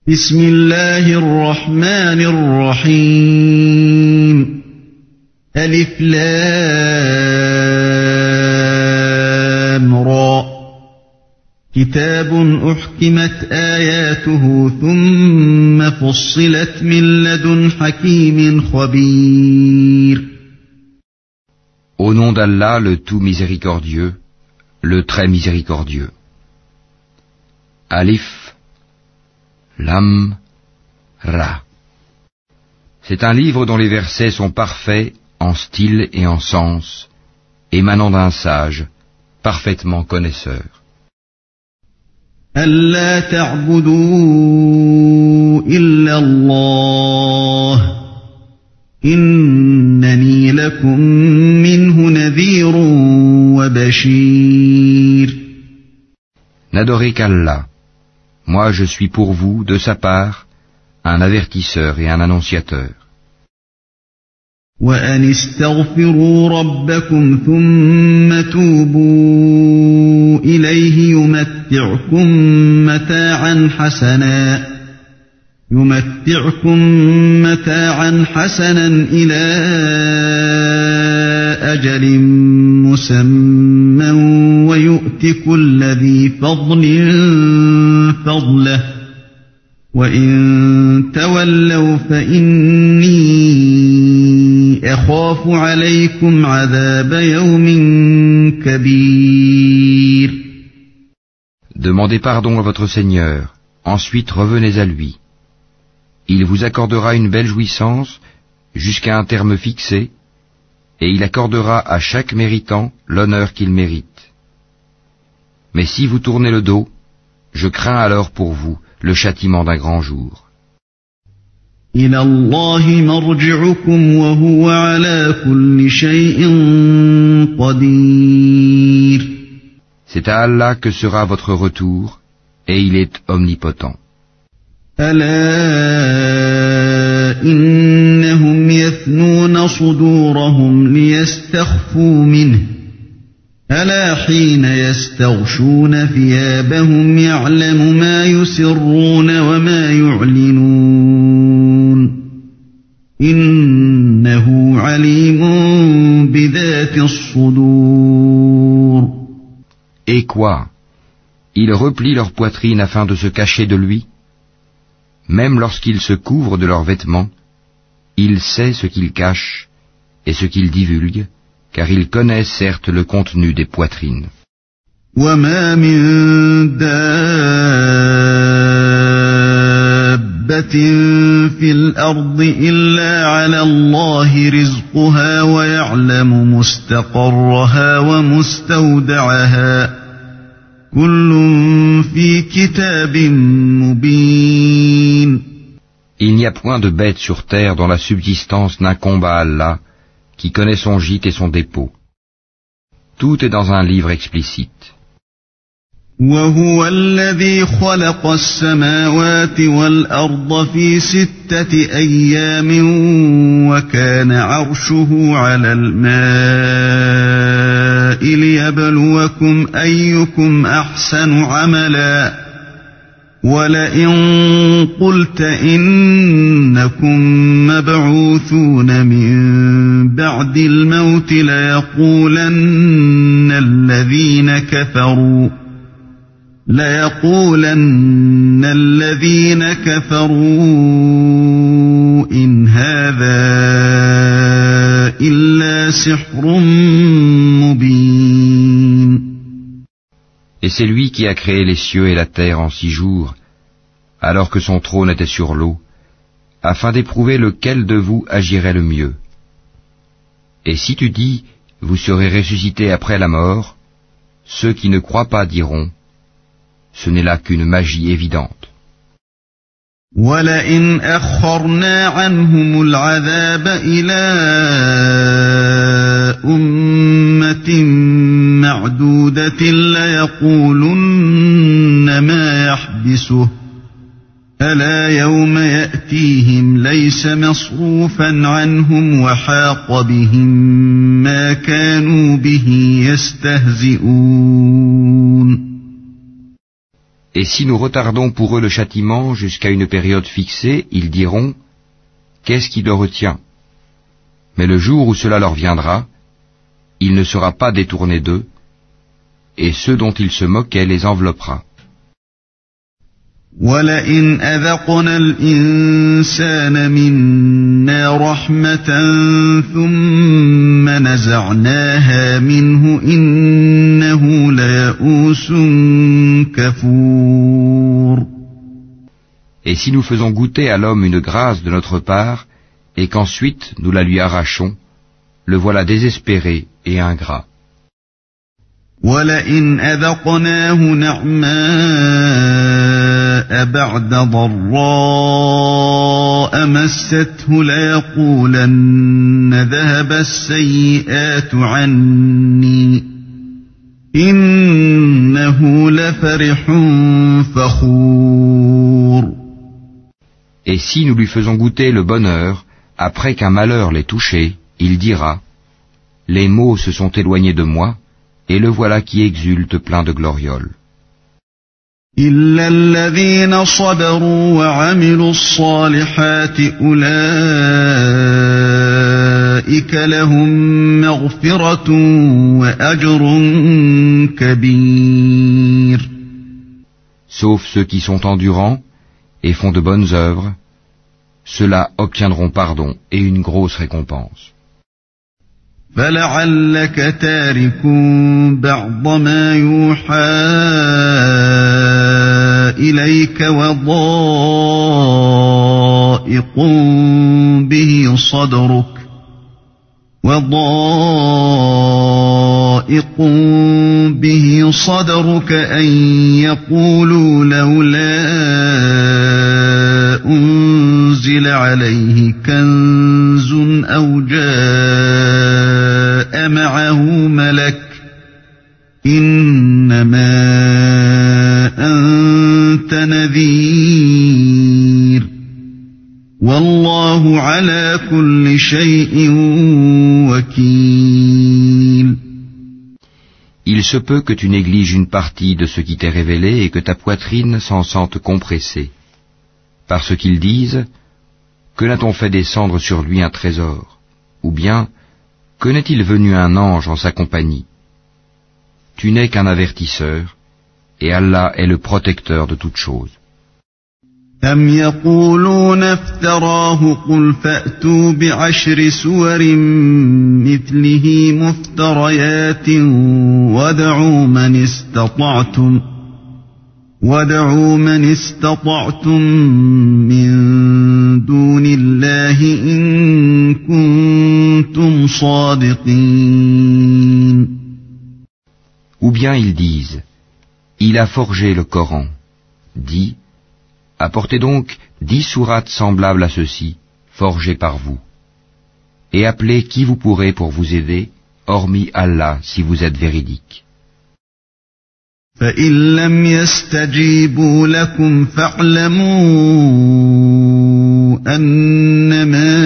بسم الله الرحمن الرحيم ألف لام را كتاب أحكمت آياته ثم فصلت من لدن حكيم خبير. Au nom d'Allah, le tout miséricordieux, le très miséricordieux. Alif, Lam, Ra. C'est un livre dont les versets sont parfaits en style et en sens, émanant d'un sage, parfaitement connaisseur. ألا تعبدوا إلا الله إنني لكم منه نذير وبشير. N'adorez qu'Allah. Moi je suis pour vous, de sa part, un avertisseur et un annonciateur. وأن استغفروا ربكم ثم توبوا إليه يمتعكم متاعا حسنا إلى أجل مسمى ويؤت كل ذي فضل فضله وإن تولوا فإني أخاف عليكم عذاب يوم كبير. Demandez pardon à votre Seigneur, ensuite revenez à lui. Il vous accordera une belle jouissance jusqu'à un terme fixé, et il accordera à chaque méritant l'honneur qu'il mérite. Mais si vous tournez le dos, je crains alors pour vous le châtiment d'un grand jour. إلى الله مرجعكم وهو على كل شيء قدير. C'est à Allah que sera votre retour, et il est omnipotent. ألا إنهم يثنون صدورهم ليستخفوا منه ألا حين يستغشون ثيابهم يعلم ما يسرون وما يعلنون إنه عليم بذات الصدور. Et quoi? Ils replient leur poitrine afin de se cacher de lui. Même lorsqu'ils se couvrent de leurs vêtements, il sait ce qu'ils cachent et ce qu'ils divulguent, car il connaît certes le contenu des poitrines. وَمَا مِن دَابَّةٍ فِي الْأَرْضِ إِلَّا عَلَى اللَّهِ رِزْقُهَا وَيَعْلَمُ مُسْتَقَرَّهَا وَمُسْتَوْدَعَهَا كُلٌّ فِي كِتَابٍ مُبِينٍ. Il n'y a point de bête sur terre dont la subsistance n'incombe à Allah, qui connaît son gîte et son dépôt. Tout est dans un livre explicite. وَهُوَ الَّذِي خَلَقَ السَّمَاوَاتِ وَالْأَرْضَ فِي 6 أَيَّامٍ وَكَانَ عَرْشُهُ عَلَى الْمَاءِ لِيَبْلُوَكُمْ أَيُّكُمْ أَحْسَنُ عَمَلًا وَلَئِن قُلْتَ إِنَّكُمْ مَبْعُوثُونَ مِن بَعْدِ الْمَوْتِ لَيَقُولَنَّ الَّذِينَ كَفَرُوا إِنْ هَذَا إِلَّا سِحْرٌ مُبِينٌ. Et c'est lui qui a créé les cieux et la terre en 6 jours, alors que son trône était sur l'eau, afin d'éprouver lequel de vous agirait le mieux. Et si tu dis, vous serez ressuscités après la mort, ceux qui ne croient pas diront, ce n'est là qu'une magie évidente. وَلَئِنْ أَخَّرْنَا عَنْهُمُ الْعَذَابَ إِلَىٰ أُمَّةٍ مَّعْدُودَةٍ لَيَقُولُنَّ مَا يَحْبِسُهُ أَلَا يَوْمَ يَأْتِيهِمْ لَيْسَ مَصْرُوفًا عَنْهُمْ وَحَاقَ بِهِم مَّا كَانُوا بِهِ يَسْتَهْزِئُونَ. Et si nous retardons pour eux le châtiment jusqu'à une période fixée, ils diront « Qu'est-ce qui le retient ?» Mais le jour où cela leur viendra, il ne sera pas détourné d'eux, et ceux dont ils se moquaient les enveloppera. وَلَئِنْ أَذَقْنَا الْإِنسَانَ مِنَّا رَحْمَةً ثُمَّ نَزَعْنَاهَا مِنْهُ إِنَّهُ لَيَئُوسٌ كَفُورٌ. Et si nous faisons goûter à l'homme une grâce de notre part, et qu'ensuite nous la lui arrachons, le voilà désespéré et ingrat. وَلَئِنْ أَذَقْنَاهُ نَعْمَاءَ بَعْدَ ضَرَّاءَ مَسَّتْهُ لَيَقُولَنَّ ذَهَبَ السَّيِّئَاتُ عَنِّي إِنَّهُ لَفَرِحٌ فَخُورٌ. Et si nous lui faisons goûter le bonheur, après qu'un malheur l'ait touché, il dira « Les maux se sont éloignés de moi, et le voilà qui exulte plein de glorioles. » إِلَّا الَّذِينَ صَبَرُوا وَعَمِلُوا الصَّالِحَاتِ أُولَئِكَ لَهُم مَّغْفِرَةٌ وَأَجْرٌ كَبِيرٌ. Sauf ceux qui sont endurants et font de bonnes œuvres, ceux-là obtiendront pardon et une grosse récompense. فَلَعَلَّكَ تَارِكٌ بَعْضَ مَا يُوحَىٰ إِلَيْكَ وَضَائِقٌ بِهِ صَدْرُكَ أَن يَقُولُوا لَوْلَا أُنزِلَ عَلَيْهِ كَنزٌ أَوْ جَاءَ مَعَهُ مَلَكٌ إِنَّمَا أَنتَ نَذِيرٌ وَاللَّهُ عَلَى كُلِّ شَيْءٍ وَكِيلٌ. Il se peut que tu négliges une partie de ce qui t'est révélé et que ta poitrine s'en sente compressée. Parce qu'ils disent « Que n'a-t-on fait descendre sur lui un trésor ?» Ou bien « Que n'est-il venu un ange en sa compagnie ?» Tu n'es qu'un avertisseur, et Allah est le protecteur de toutes choses. أَمْ يَقُولُونَ افْتَرَاهُ قُلْ فَأْتُوا بِعَشْرِ سُوَرٍ مِثْلِهِ مُفْتَرَيَاتٍ وَادْعُوا مَنِ استطعتم من دون الله إن كنتم صادقين. Ou bien ils disent, il a forgé le Coran. Dis, apportez donc 10 sourates semblables à ceux-ci, forgées par vous. Et appelez qui vous pourrez pour vous aider, hormis Allah si vous êtes véridique. فَإِن لَّمْ يَسْتَجِيبُوا لَكُمْ فَاعْلَمُوا أَنَّمَا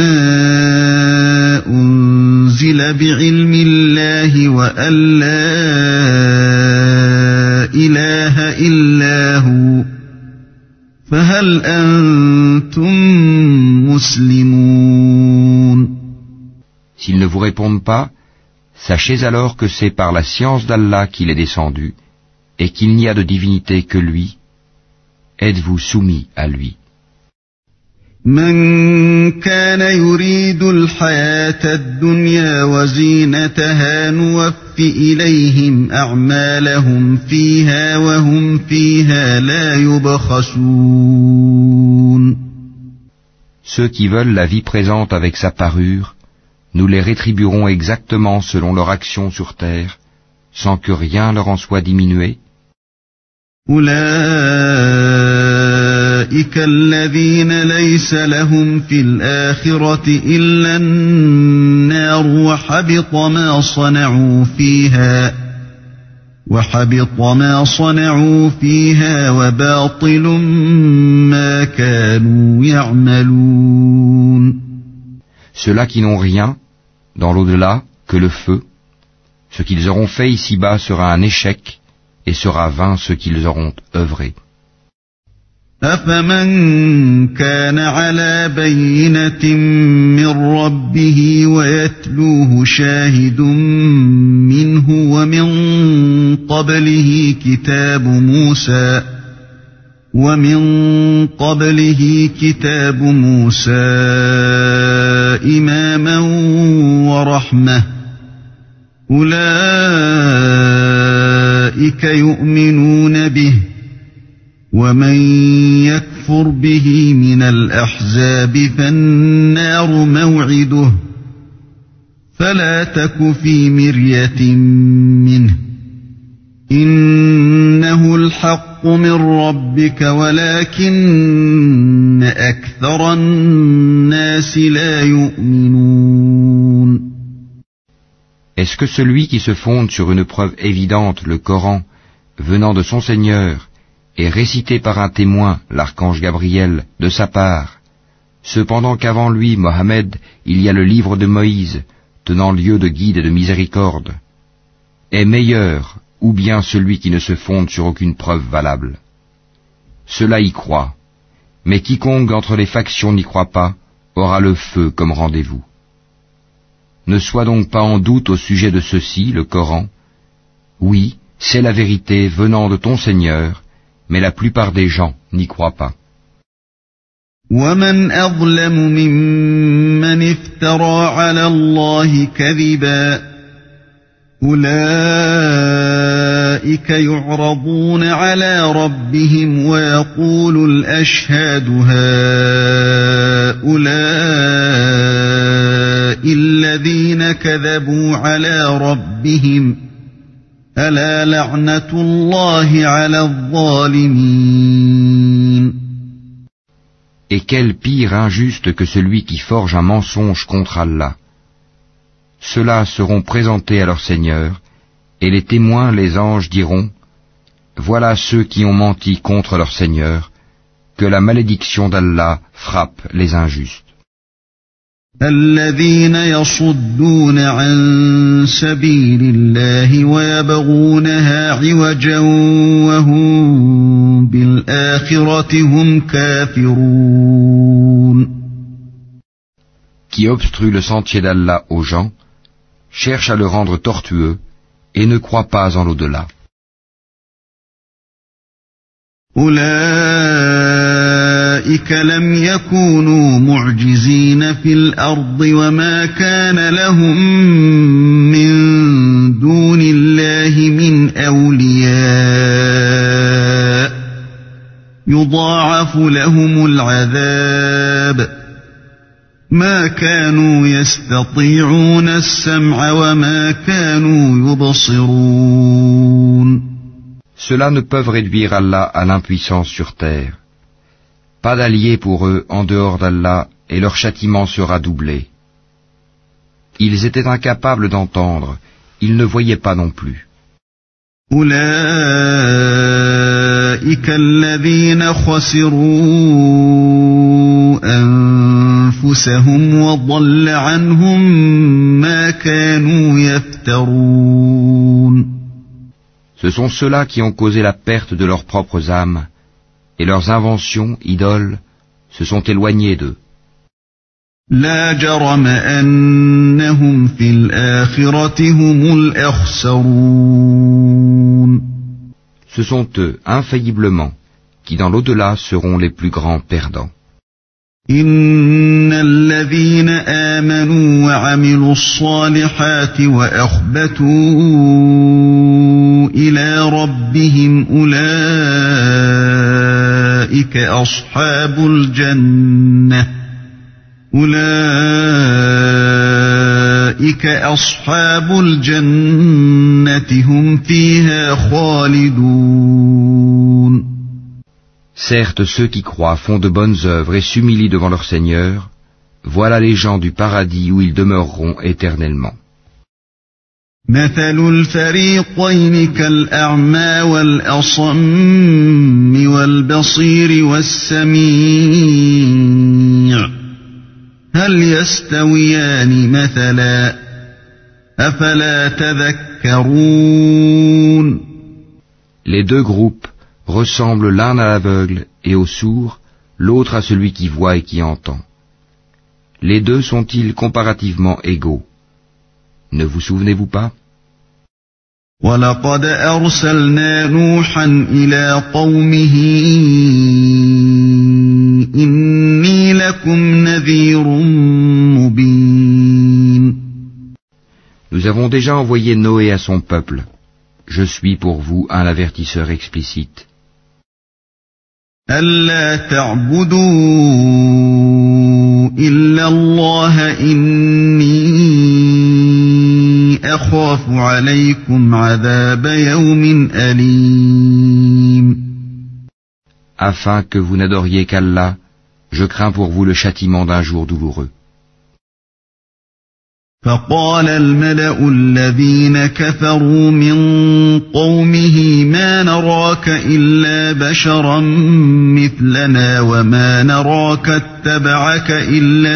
أُنزِلَ بِعِلْمِ اللَّهِ وَأَن لَّا إِلَٰهَ إِلَّا هُوَ فَهَلْ أَنتُم مُّسْلِمُونَ. S'ils ne vous répondent pas, sachez alors que c'est par la science d'Allah qu'il est descendu, et qu'il n'y a de divinité que lui. Êtes-vous soumis à lui? من كان يريد الحياة الدنيا وزينتها نوف إليهم أعمالهم فيها وهم فيها لا يبخسون. Ceux qui veulent la vie présente avec sa parure, nous les rétribuerons exactement selon leur action sur terre, sans que rien leur en soit diminué. أولئك الذين ليس لهم في الآخرة إلا النار وحبط ما صنعوا فيها وباطل ما كانوا يعملون. Ceux-là qui n'ont rien, dans l'au-delà, que le feu, ce qu'ils auront fait ici-bas sera un échec, et sera vain ce qu'ils auront œuvré. أفمن كان على بينة من ربه ويتلوه شاهد منه ومن قبله كتاب موسى إماما ورحمة أولئك يؤمنون به ومن يكفر به من الأحزاب فالنار موعده فلا تك في مرية منه إنه الحق من ربك ولكن أكثر الناس لا يؤمنون. Est-ce que celui qui se fonde sur une preuve évidente, le Coran, venant de son Seigneur, et récité par un témoin, l'archange Gabriel, de sa part, cependant qu'avant lui, Mohammed, il y a le livre de Moïse, tenant lieu de guide et de miséricorde, est meilleur, ou bien celui qui ne se fonde sur aucune preuve valable. Cela y croit, mais quiconque entre les factions n'y croit pas, aura le feu comme rendez-vous. Ne sois donc pas en doute au sujet de ceci, le Coran. Oui, c'est la vérité venant de ton Seigneur, mais la plupart des gens n'y croient pas. وَمَنْ أَظْلَمُ مِمَّنِ افْتَرَى عَلَى اللَّهِ كَذِبًا أُولَئِكَ يُعْرَضُونَ عَلَى رَبِّهِمْ وَيَقُولُ الْأَشْهَادُ هَؤُلَاءِ الَّذِينَ كَذَبُوا عَلَى رَبِّهِمْ أَلَا لَعْنَةُ اللَّهِ عَلَى الظَّالِمِينَ. Et quel pire injuste que celui qui forge un mensonge contre Allah. Ceux-là seront présentés à leur Seigneur, et les témoins, les anges, diront, voilà ceux qui ont menti contre leur Seigneur, que la malédiction d'Allah frappe les injustes. الذين يصدون عن سبيل الله ويبغونها عوجا وهم بالآخرة هم كافرون. Qui obstrue le sentier d'Allah aux gens, cherche à le rendre tortueux et ne croit pas en l'au-delà. أولئك لم يكونوا معجزين في الأرض وما كان لهم من دون الله من أولياء يضاعف لهم العذاب ما كانوا يستطيعون السمع وما كانوا يبصرون. Ceux-là ne peuvent réduire Allah à l'impuissance sur terre. Pas d'alliés pour eux en dehors d'Allah, et leur châtiment sera doublé. Ils étaient incapables d'entendre, ils ne voyaient pas non plus. أولئك الذين خسروا أنفسهم وضل عنهم ما كانوا يفترون. Ce sont ceux-là qui ont causé la perte de leurs propres âmes, et leurs inventions, idoles, se sont éloignées d'eux. لا جرم أنهم في الآخرة هم الأخسرون. Ce sont eux, infailliblement, qui dans l'au-delà seront les plus grands perdants. إن الذين آمنوا وعملوا الصالحات وأخبتوا إلى ربهم أولئك أصحاب الجنة هم فيها خالدون. Certes, ceux qui croient font de bonnes œuvres et s'humilient devant leur Seigneur, voilà les gens du paradis où ils demeureront éternellement. مثل الفريقين كالأعمى والأصم والبصير والسميع هل يستويان مثلا أفلا تذكرون. Les deux groupes, ressemblent l'un à l'aveugle et au sourd, l'autre à celui qui voit et qui entend. Les deux sont-ils comparativement égaux? Ne vous souvenez-vous pas? وَلَقَدْ أَرْسَلْنَا نُوحًا إِلَىٰ قَوْمِهِ إِنِّي لَكُمْ نَذِيرٌ مُّبِينٌ. Nous avons déjà envoyé Noé à son peuple. Je suis pour vous un avertisseur explicite. أَلَّا تَعْبُدُوا إِلَّا اللَّهَ إِنِّي أَخَافُ عَلَيْكُمْ عَذَابَ يَوْمٍ أَلِيمٍ. Afin que vous n'adoriez qu'Allah, je crains pour vous le châtiment d'un jour douloureux. فقال الملأ الذين كفروا من قومه ما نراك إلا بشرا مثلنا وما نراك اتبعك إلا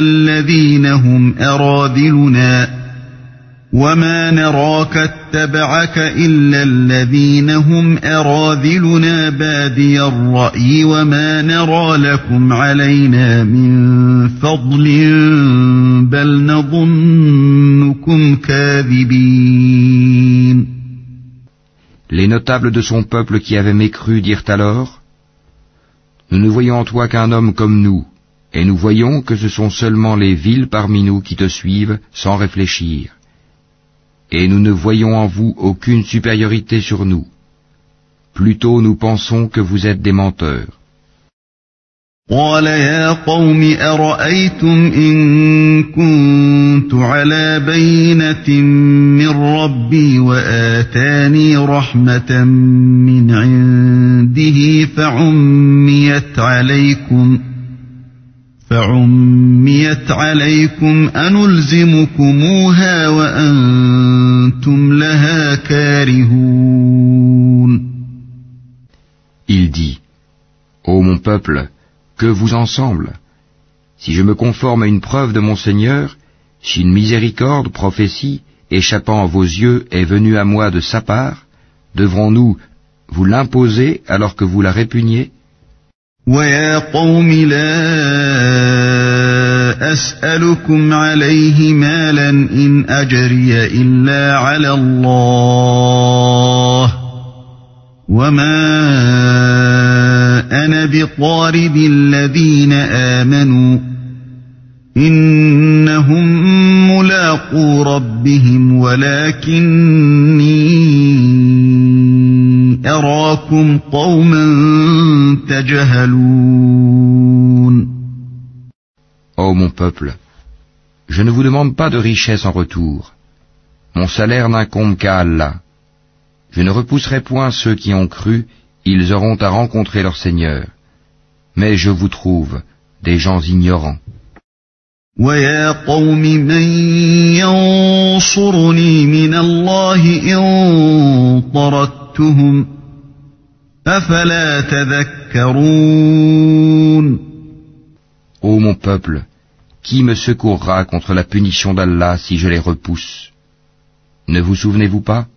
الذين هم أراذلنا بادي الرأي وما نرى لكم علينا من فضل بل نظنكم كاذبين. Les notables de son peuple qui avaient mécru dirent alors: Nous ne voyons en toi qu'un homme comme nous, et nous voyons que ce sont seulement les vils parmi nous qui te suivent sans réfléchir. Et nous ne voyons en vous aucune supériorité sur nous. Plutôt nous pensons que vous êtes des menteurs. قال يا قوم أرأيتم إن كنت على بينة من ربي وآتاني رحمة من عنده فعميت عليكم أنلزمكموها وأنتم لها كارهون. Il dit: Ô mon peuple, que vous ensemble, si je me conforme à une preuve de mon Seigneur, si une miséricorde, prophétie, échappant à vos yeux est venue à moi de sa part, devrons-nous vous l'imposer alors que vous la répugniez? وَيَا قَوْمِ لَا أَسْأَلُكُمْ عَلَيْهِ مَالًا إِنْ أَجْرِيَ إِلَّا عَلَى اللَّهِ وَمَا أَنَا بِطَارِدِ الَّذِينَ آمَنُوا إِنَّهُمْ مُلَاقُو رَبِّهِمْ وَلَكِنِّي أَرَاكُمْ قَوْمًا تَجْهَلُونَ. Ô mon peuple, je ne vous demande pas de richesse en retour. Mon salaire n'incombe qu'à Allah. Je ne repousserai point ceux qui ont cru, ils auront à rencontrer leur Seigneur. Mais je vous trouve des gens ignorants. وَيَا قَوْمِ مَنْ يَنْصُرُنِي مِنَ اللَّهِ إِنْ طَرَدتُّهُمْ أَفَلَا تَذَكَّرُونَ. Ô mon peuple, qui me secourra contre la punition d'Allah si je les repousse? Ne vous souvenez-vous pas?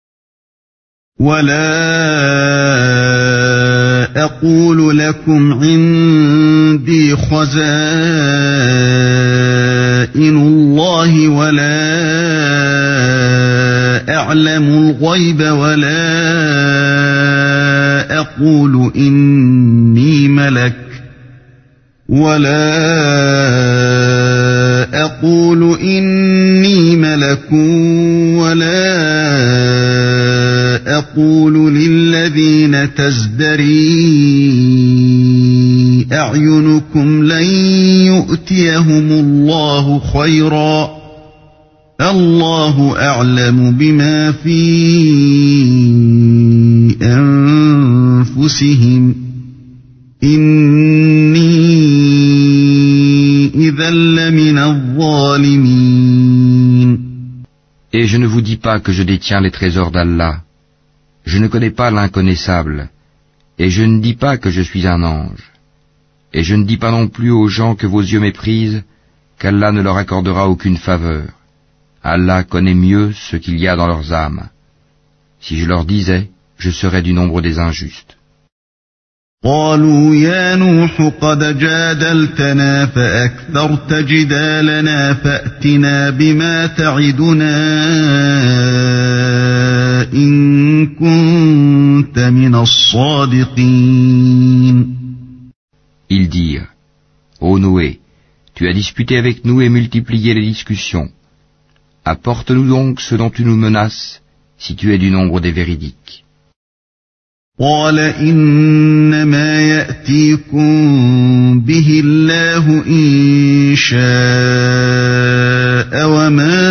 وَلَا أَقُولُ لَكُمْ عِنْدِي خَزَائِنُ اللَّهِ وَلَا أَعْلَمُ الْغَيْبَ وَلَا أَقُولُ إِنِّي مَلَكٌ وَلَا أَقُولُ لِلَّذِينَ تَزْدَرِي أَعْيُنُكُمْ لَنْ يُؤْتِيَهُمُ اللَّهُ خَيْرًا اللَّهُ أَعْلَمُ بِمَا فِي أَنفُسِهِمْ إِنِّي إِذًا لَّمِنَ الظَّالِمِينَ. Et je ne vous dis pas que je détiens les trésors d'Allah. Je ne connais pas l'inconnaissable. Et je ne dis pas que je suis un ange. Et je ne dis pas non plus aux gens que vos yeux méprisent qu'Allah ne leur accordera aucune faveur. Allah connaît mieux ce qu'il y a dans leurs âmes. Si je leur disais, je serais du nombre des injustes. قالوا يا نوح قد جادلتنا فأكثرت جدالنا فأتنا بما تعدنا إن كنت من الصادقين. Ils dirent, Ô Noé, tu as disputé avec nous et multiplié les discussions. Apporte-nous donc ce dont tu nous menaces, si tu es du nombre des véridiques. قال إنما يأتيكم به الله إن شاء وما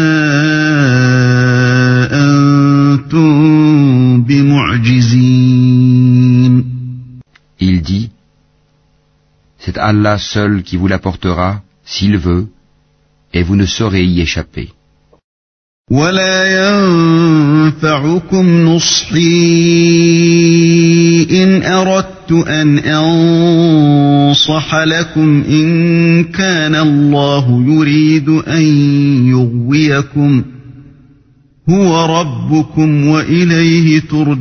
أنتم بمعجزين. Il dit, c'est Allah seul qui vous l'apportera, s'il veut, et vous ne saurez y échapper. ولا ينفعكم نصحي إن أردت أن أنصح لكم إن كان الله يريد أن يغويكم هو ربكم وإليه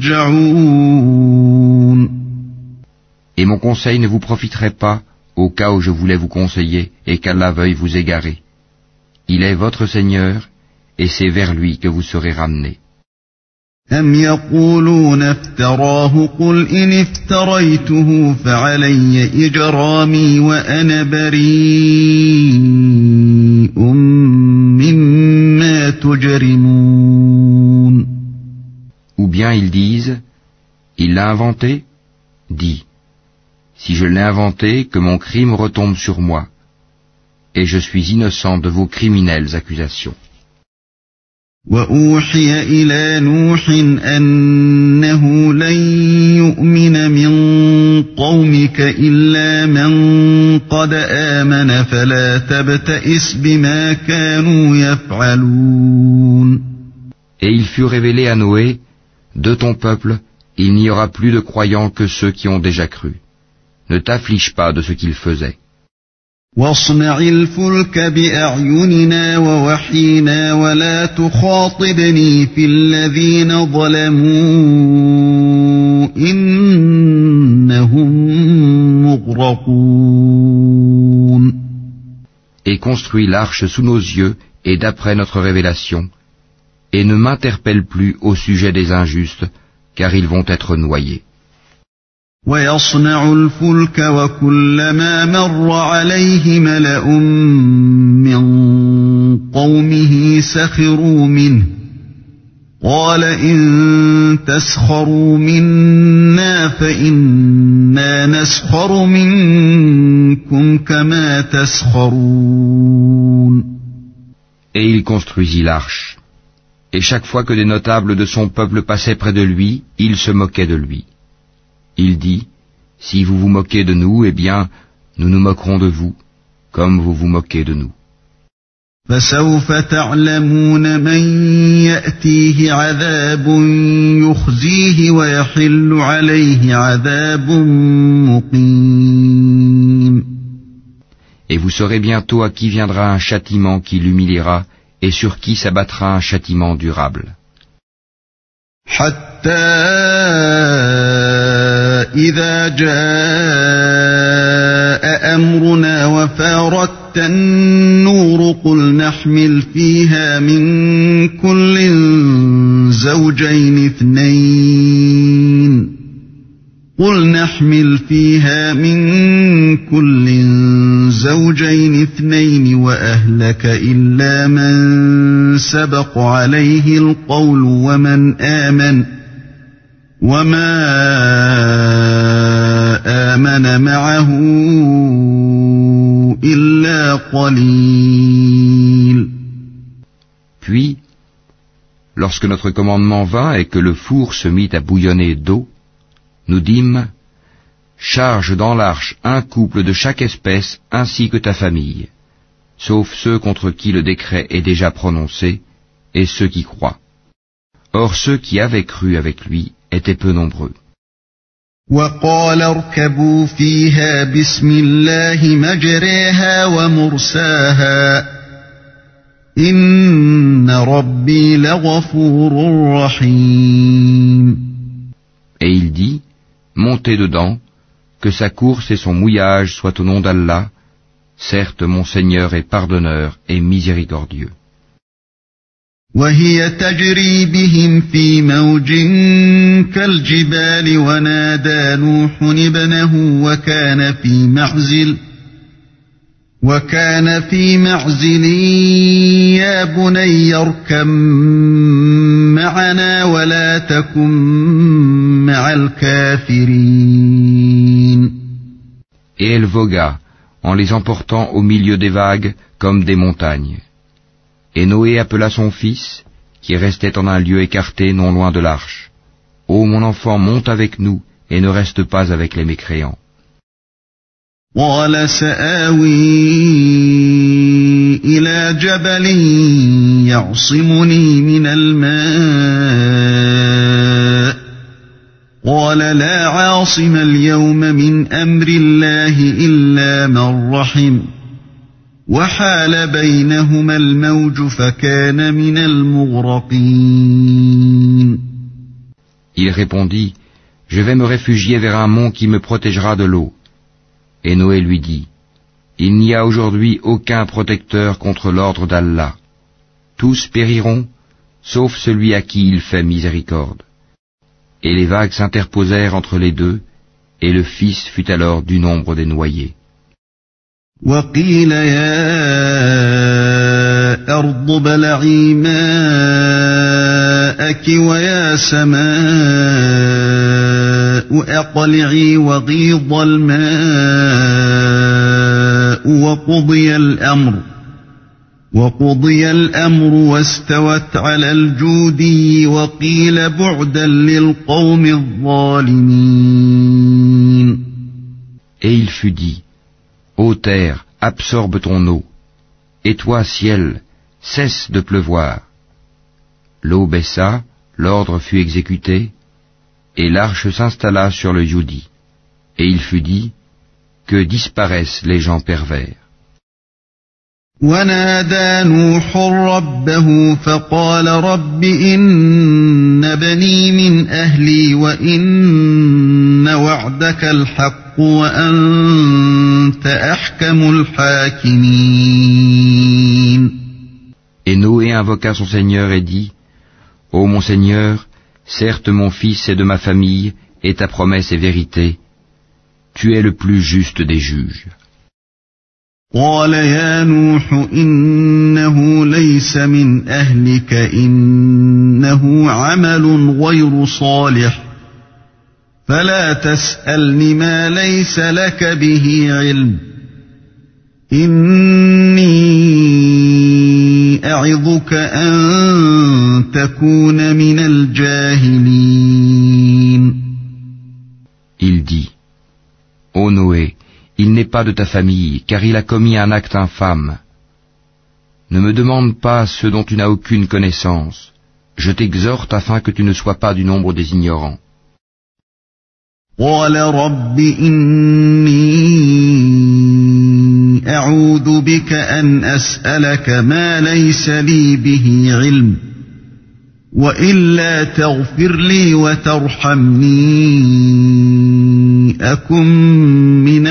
ترجعون. Et mon conseil ne vous profiterait pas au cas où je voulais vous conseiller et qu'Allah veuille vous égarer. Il est votre Seigneur, et c'est vers lui que vous serez ramenés. أم يقولون افتراه قل إن افتريته فعلي إجرامي وأنا بريء مما تجرمون. Ou bien ils disent, il l'a inventé? Dis, si je l'ai inventé, que mon crime retombe sur moi, et je suis innocent de vos criminelles accusations. وأوحي إلى نوح أنه لن يؤمن من قومك إلا من قد آمن فلا تبتئس بما كانوا يفعلون. Et il fut révélé à Noé, de ton peuple, il n'y aura plus de croyants que ceux qui ont déjà cru. Ne t'afflige pas de ce qu'ils faisaient. واصنع الفلك بأعيننا ووحينا ولا تخاطبني في الذين ظلموا إنهم مغرقون. Et construis l'arche sous nos yeux et d'après notre révélation, et ne m'interpelle plus au sujet des injustes, car ils vont être noyés. ويصنع الفلك وكلما مر عليه ملأ من قومه سخروا منه قال إن تسخروا منا فإنا نسخر منكم كما تسخرون. Et il construisit l'arche. Et chaque fois que des notables de son peuple passaient près de lui, il se moquait de lui. Il dit, si vous vous moquez de nous, eh bien, nous nous moquerons de vous, comme vous vous moquez de nous. فسوف تعلمون من يأتيه عذاب يخزيه ويحل عليه عذاب مقيم. Et vous saurez bientôt à qui viendra un châtiment qui l'humiliera et sur qui s'abattra un châtiment durable. حتى إذا جاء أمرنا وفارت النور قل نحمل فيها من كل زوجين اثنين وأهلك إلا من سبق عليه القول وما آمن معه إلا قليل. Puis, lorsque notre commandement vint et que le four se mit à bouillonner d'eau, nous dîmes, charge dans l'arche un couple de chaque espèce ainsi que ta famille, sauf ceux contre qui le décret est déjà prononcé, et ceux qui croient. Or ceux qui avaient cru avec lui étaient peu nombreux. وقال اركبوا فيها بسم الله مجريها ومرساها إن ربي لغفور رحيم. Et il dit, montez dedans, que sa course et son mouillage soient au nom d'Allah. Certes, mon Seigneur est pardonneur et miséricordieux. وهي تجري بهم في موج كالجبال ونادى نوح ابنه وكان في معزل يا بني اركب معنا ولا تكن مع الكافرين. Et elle vogua, en les emportant au milieu des vagues comme des montagnes. Et Noé appela son fils, qui restait en un lieu écarté non loin de l'arche. Ô mon enfant, monte avec nous, et ne reste pas avec les mécréants. قال سآوي إلى جبل يعصمني من الماء قال لا عاصم اليوم من أمر الله إلا من رحم وحال بينهما الموج فكان من المغرقين. Il répondit, je vais me réfugier vers un mont qui me protégera de l'eau. Et Noé lui dit, il n'y a aujourd'hui aucun protecteur contre l'ordre d'Allah. Tous périront, sauf celui à qui il fait miséricorde. Et les vagues s'interposèrent entre les deux, et le fils fut alors du nombre des noyés. وقيل يا أرض ابلعي ماءك ويا سماء أقلعي وغيض الماء وقضي الأمر واستوت على الجودي وقيل بعدا للقوم الظالمين. Et il fut dit, ô terre, absorbe ton eau, et toi, ciel, cesse de pleuvoir. L'eau baissa, l'ordre fut exécuté, et l'arche s'installa sur le Joudi. Et il fut dit, que disparaissent les gens pervers. ونادى نوح ربه فقال رب إن بني من أهلي وإن وعدك الحق وأنت أحكم الحاكمين. Et Noé invoqua son Seigneur et dit, ô mon Seigneur, certes mon fils est de ma famille, et ta promesse est vérité. Tu es le plus juste des juges. قال يا نوح إنه ليس من أهلك إنه عمل غير صالح فلا تسألني ما ليس لك به علم إني أعظك أن تكون من الجاهلين. Il dit, ô Noé, il n'est pas de ta famille, car il a commis un acte infâme. Ne me demande pas ce dont tu n'as aucune connaissance. Je t'exhorte afin que tu ne sois pas du nombre des ignorants. قال رب إني أعوذ بك أن أسألك ما ليس لي به علم وإلا تغفر لي وترحمني أكن من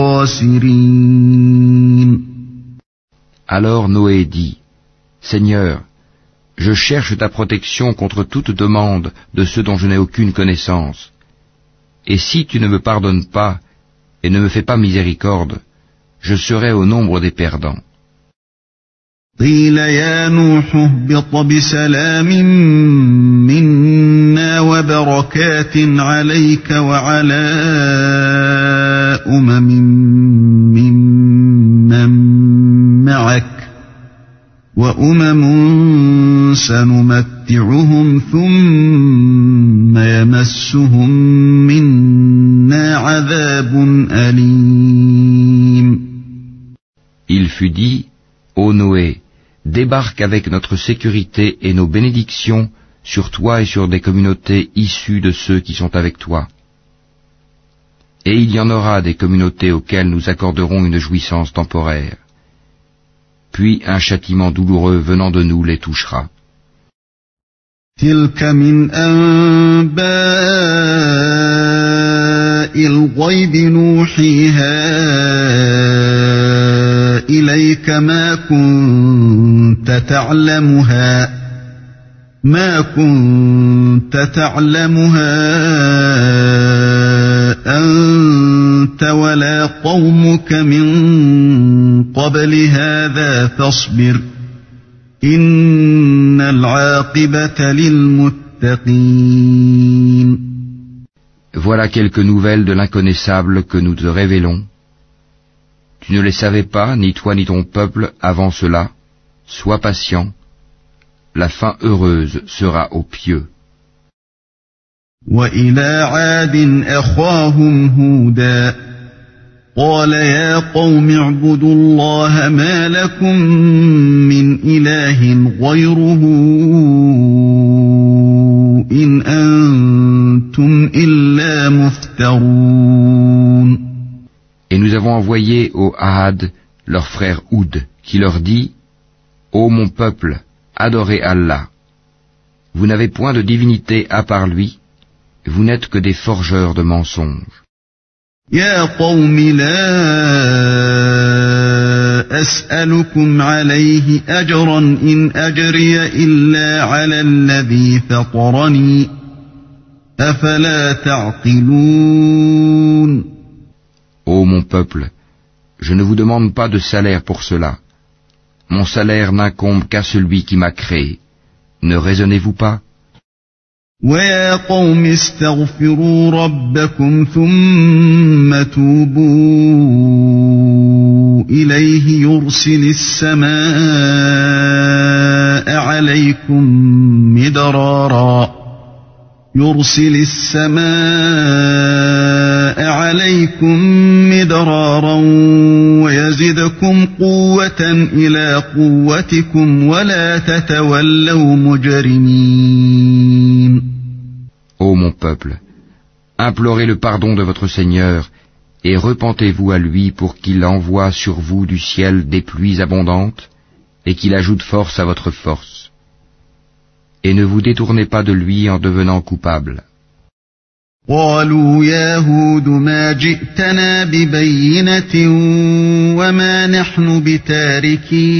الخاسرين. Alors Noé dit, Seigneur, je cherche ta protection contre toute demande de ceux dont je n'ai aucune connaissance. Et si tu ne me pardonnes pas et ne me fais pas miséricorde, je serai au nombre des perdants. قيل يا نوح اهبط بسلام منا وبركات عليك وعلى ممن معك وأمم سنمتعهم ثم يمسهم منا عذاب أليم. Il fut dit, ô Noé, débarque avec notre sécurité et nos bénédictions sur toi et sur des communautés issues de ceux qui sont avec toi. Et il y en aura des communautés auxquelles nous accorderons une jouissance temporaire. Puis un châtiment douloureux venant de nous les touchera. تلك من أنباء الغيب نوحيها إليك ما كنت تعلمها أنت ولا قومك من قبل هذا فاصبر إن العاقبة للمتقين. Voilà quelques nouvelles de l'inconnaissable que nous te révélons. Tu ne les savais pas, ni toi ni ton peuple, avant cela. Sois patient. La fin heureuse sera aux pieux. وإلى عاد أخاهم هودا قال يا قوم اعبدوا الله ما لكم من إله غيره إن أنتم إلا مفترون. Et nous avons envoyé au Ahad leur frère Houd, qui leur dit: Ô mon peuple, adorez Allah. Vous n'avez point de divinité à part lui, vous n'êtes que des forgeurs de mensonges. يا قوم لا أسألكم عليه أجرا إن أجري إلا على الذي فطرني أفلا تعقلون. Ô mon peuple, je ne vous demande pas de salaire pour cela. Mon salaire n'incombe qu'à celui qui m'a créé. Ne raisonnez-vous pas? وَيَا قَوْمِ اسْتَغْفِرُوا رَبَّكُمْ ثُمَّ تُوبُوا إِلَيْهِ يُرْسِلِ السَّمَاءَ عَلَيْكُمْ مِدْرَارًا وَيَزِدْكُمْ قُوَّةً إِلَى قُوَّتِكُمْ وَلَا تَتَوَلَّوْا مُجْرِمِينَ. Ô mon peuple, implorez le pardon de votre Seigneur et repentez-vous à lui pour qu'il envoie sur vous du ciel des pluies abondantes et qu'il ajoute force à votre force. Et ne vous détournez pas de lui en devenant coupable. قالوا يا هود ما جئتنا ببينة وما نحن بتاركي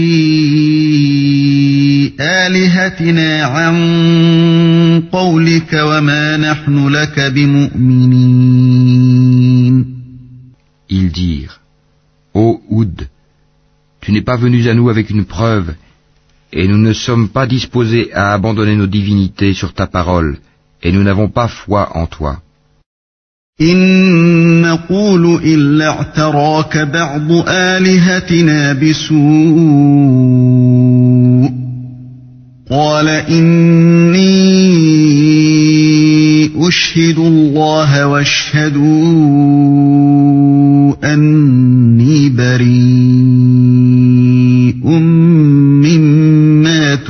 آلهتنا عن قولك وما نحن لك بمؤمنين. Ils dirent: Ô Houd, tu n'es pas venu à nous avec une preuve, et nous ne sommes pas disposés à abandonner nos divinités sur ta parole, et nous n'avons pas foi en toi. إن نقول إلا اعتراك بعض آلهتنا بسوء قال إني أشهد الله واشهدوا أني بريء مما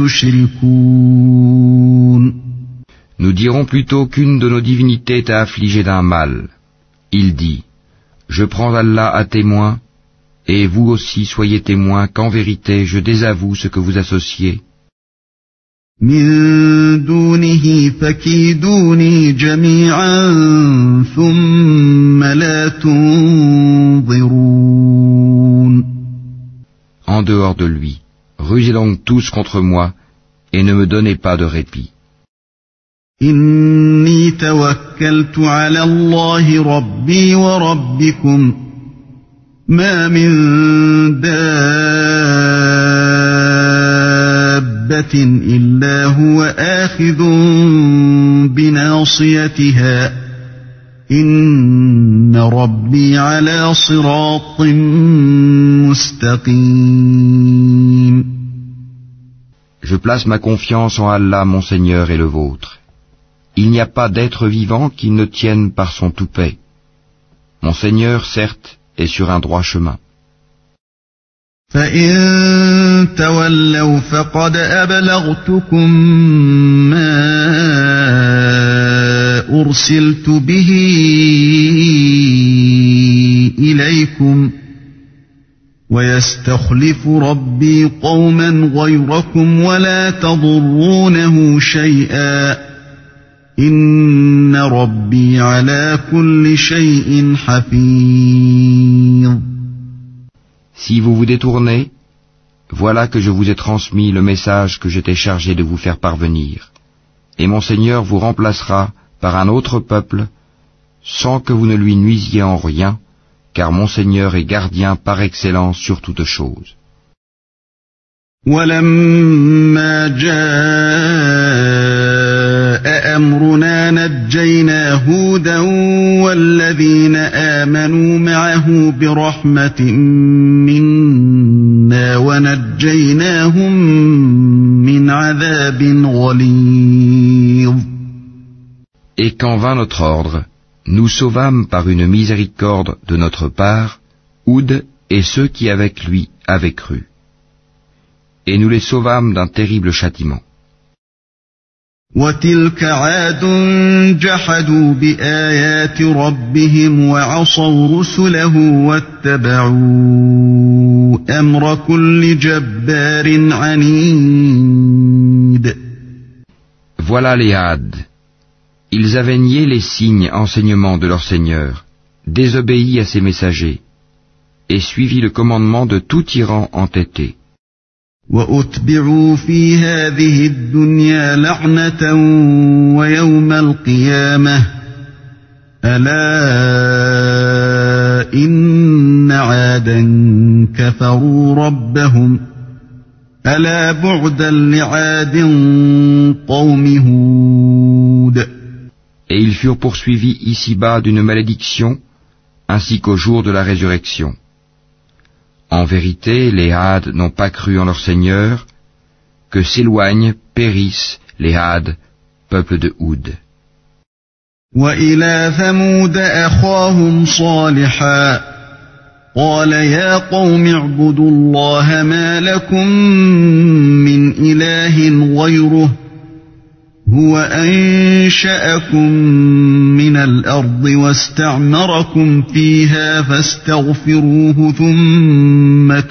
تشركون. Nous dirons plutôt qu'une de nos divinités t'a affligé d'un mal. Il dit: Je prends Allah à témoin, et vous aussi soyez témoins qu'en vérité je désavoue ce que vous associez. من دونه فكيدوني جميعا ثم لا تنظرون. En dehors de lui, rusez donc tous contre moi, et ne me donnez pas de répit. إني توكلت على الله ربي وربكم ما من دابة إلا هو آخذ بناصيتها إن ربي على صراط مستقيم. Je place ma confiance en Allah, mon Seigneur et le vôtre. Il n'y a pas d'être vivant qui ne tienne par son toupet. Mon Seigneur, certes, est sur un droit chemin. فَإِن تَوَلَّوْا فَقَدْ أَبْلَغْتُكُم مَّا أُرْسِلْتُ بِهِ إِلَيْكُمْ وَيَسْتَخْلِفُ رَبِّي قَوْمًا غَيْرَكُمْ وَلَا تَضُرُّونَهُ شَيْئًا إن ربي على كل شيء حفيظ. Si vous vous détournez, voilà que je vous ai transmis le message que j'étais chargé de vous faire parvenir. Et mon Seigneur vous remplacera par un autre peuple, sans que vous ne lui nuisiez en rien, car mon Seigneur est gardien par excellence sur toutes choses. ولما جاء أمرنا نجينا هودا والذين آمنوا معه برحمة منا ونجيناهم من عذاب غليظ. Et quand vint notre ordre, nous sauvâmes par une miséricorde de notre part Houd et ceux qui avec lui avaient cru. Et nous les sauvâmes d'un terrible châtiment. وتلك عاد جحدوا بآيات ربهم وعصوا رسله واتبعوا أمر كل جبار عنيد. Voilà les Had. Ils avaient nié les signes enseignements de leur Seigneur, désobéi à ses messagers, et suivi le commandement de tout tyran entêté. وَأُتْبِعُوا فِي هَذِهِ الدُّنْيَا لَعْنَةً وَيَوْمَ الْقِيَامَةِ أَلَا إِنَّ عَادًا كَفَرُوا رَبَّهُمْ أَلَا بُعْدًا لِعَادٍ قَوْمِ هُودٍ. Et ils furent poursuivis ici-bas d'une malédiction, ainsi qu'au jour de la résurrection. En vérité, les Had n'ont pas cru en leur Seigneur, que s'éloignent, périssent les Had, peuple de Houd. وَإِلَى ثَمُودَ أَخَاهُمْ صَالِحًا قَالَ يَا قَوْمِ اعْبُدُوا اللَّهَ مَا لَكُمْ مِنْ إِلَٰهٍ غَيْرُهُ هُوَ أَنشَأَكُم مِّنَ الْأَرْضِ وَاسْتَعْمَرَكُمْ فِيهَا فَاسْتَغْفِرُوهُ ثُمَّ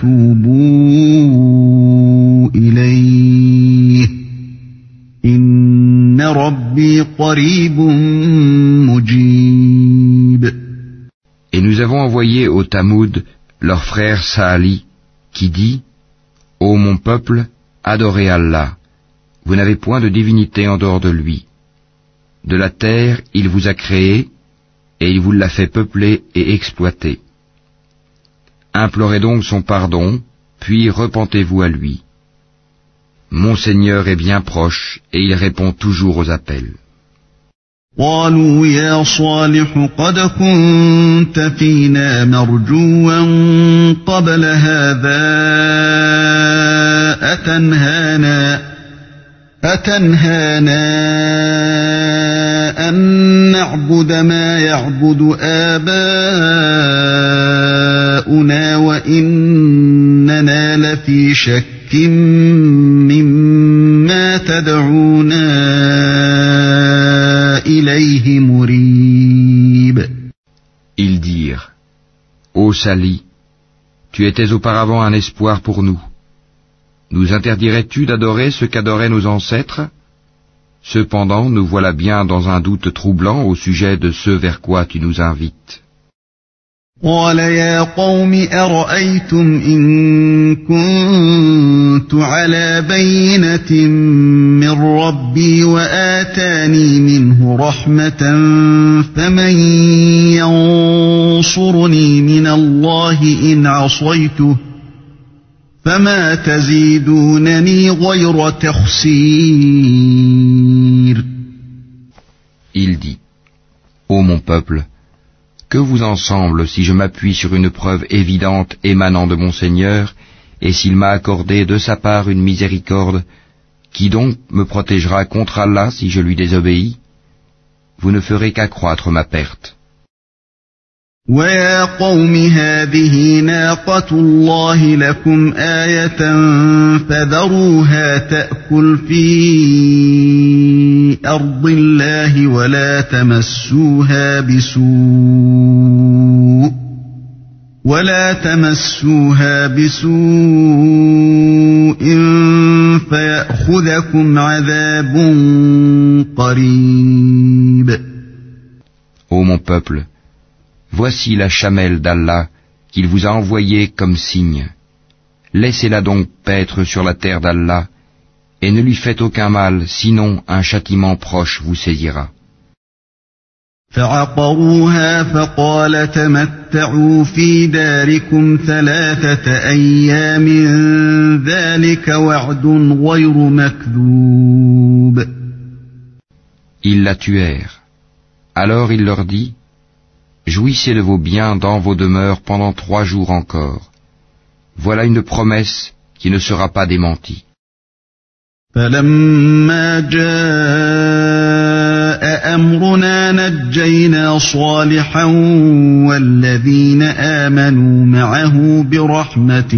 تُوبُوا إِلَيْهِ إِنَّ رَبِّي قَرِيبٌ مُّجِيبٌ. Et nous avons envoyé au Tamoud leur frère Saali, qui dit: Ô mon peuple, adorez Allah. Vous n'avez point de divinité en dehors de lui. De la terre, il vous a créé, et il vous l'a fait peupler et exploiter. Implorez donc son pardon, puis repentez-vous à lui. Mon Seigneur est bien proche, et il répond toujours aux appels. قالوا يا صالح قد كنت فينا مرجوا قبل هذا أتنهانا أن نعبد ما يعبد آباؤنا وإننا لفي شك مما تدعونا إليه مريب. Ils dirent: Ô Sali, tu étais auparavant un espoir pour nous. Nous interdirais-tu d'adorer ce qu'adoraient nos ancêtres? Cependant, nous voilà bien dans un doute troublant au sujet de ce vers quoi tu nous invites. قال يا قوم أرأيتم إن كنت على بينة من ربي وآتاني منه رحمة فمن ينصرني من الله إن عصيته فما تزيدونني غير تخسير. Il dit: Ô mon peuple, que vous en semble si je m'appuie sur une preuve évidente émanant de mon Seigneur, et s'il m'a accordé de sa part une miséricorde, qui donc me protégera contre Allah si je lui désobéis? Vous ne ferez qu'accroître ma perte. وَيَا قَوْمِ هَٰذِهِ نَاقَةُ اللَّهِ لَكُمْ آيَةً فَذَرُوهَا تَأْكُلْ فِي أَرْضِ اللَّهِ وَلَا تَمَسُّوهَا بِسُوءٍ فَيَأْخُذَكُمْ عَذَابٌ قريب. Ô mon peuple, voici la chamelle d'Allah qu'il vous a envoyée comme signe. Laissez-la donc paître sur la terre d'Allah, et ne lui faites aucun mal, sinon un châtiment proche vous saisira. فعقروها فقال تمتعوا في داركم 3 أيام ذلك وعد غير مكذوب. Ils la tuèrent. Alors il leur dit, jouissez de vos biens dans vos demeures pendant 3 jours encore. Voilà une promesse qui ne sera pas démentie. فلما جاء أمرنا نجينا صالحا والذين آمنوا معه برحمة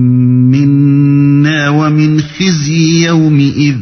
منا ومن خزي يومئذ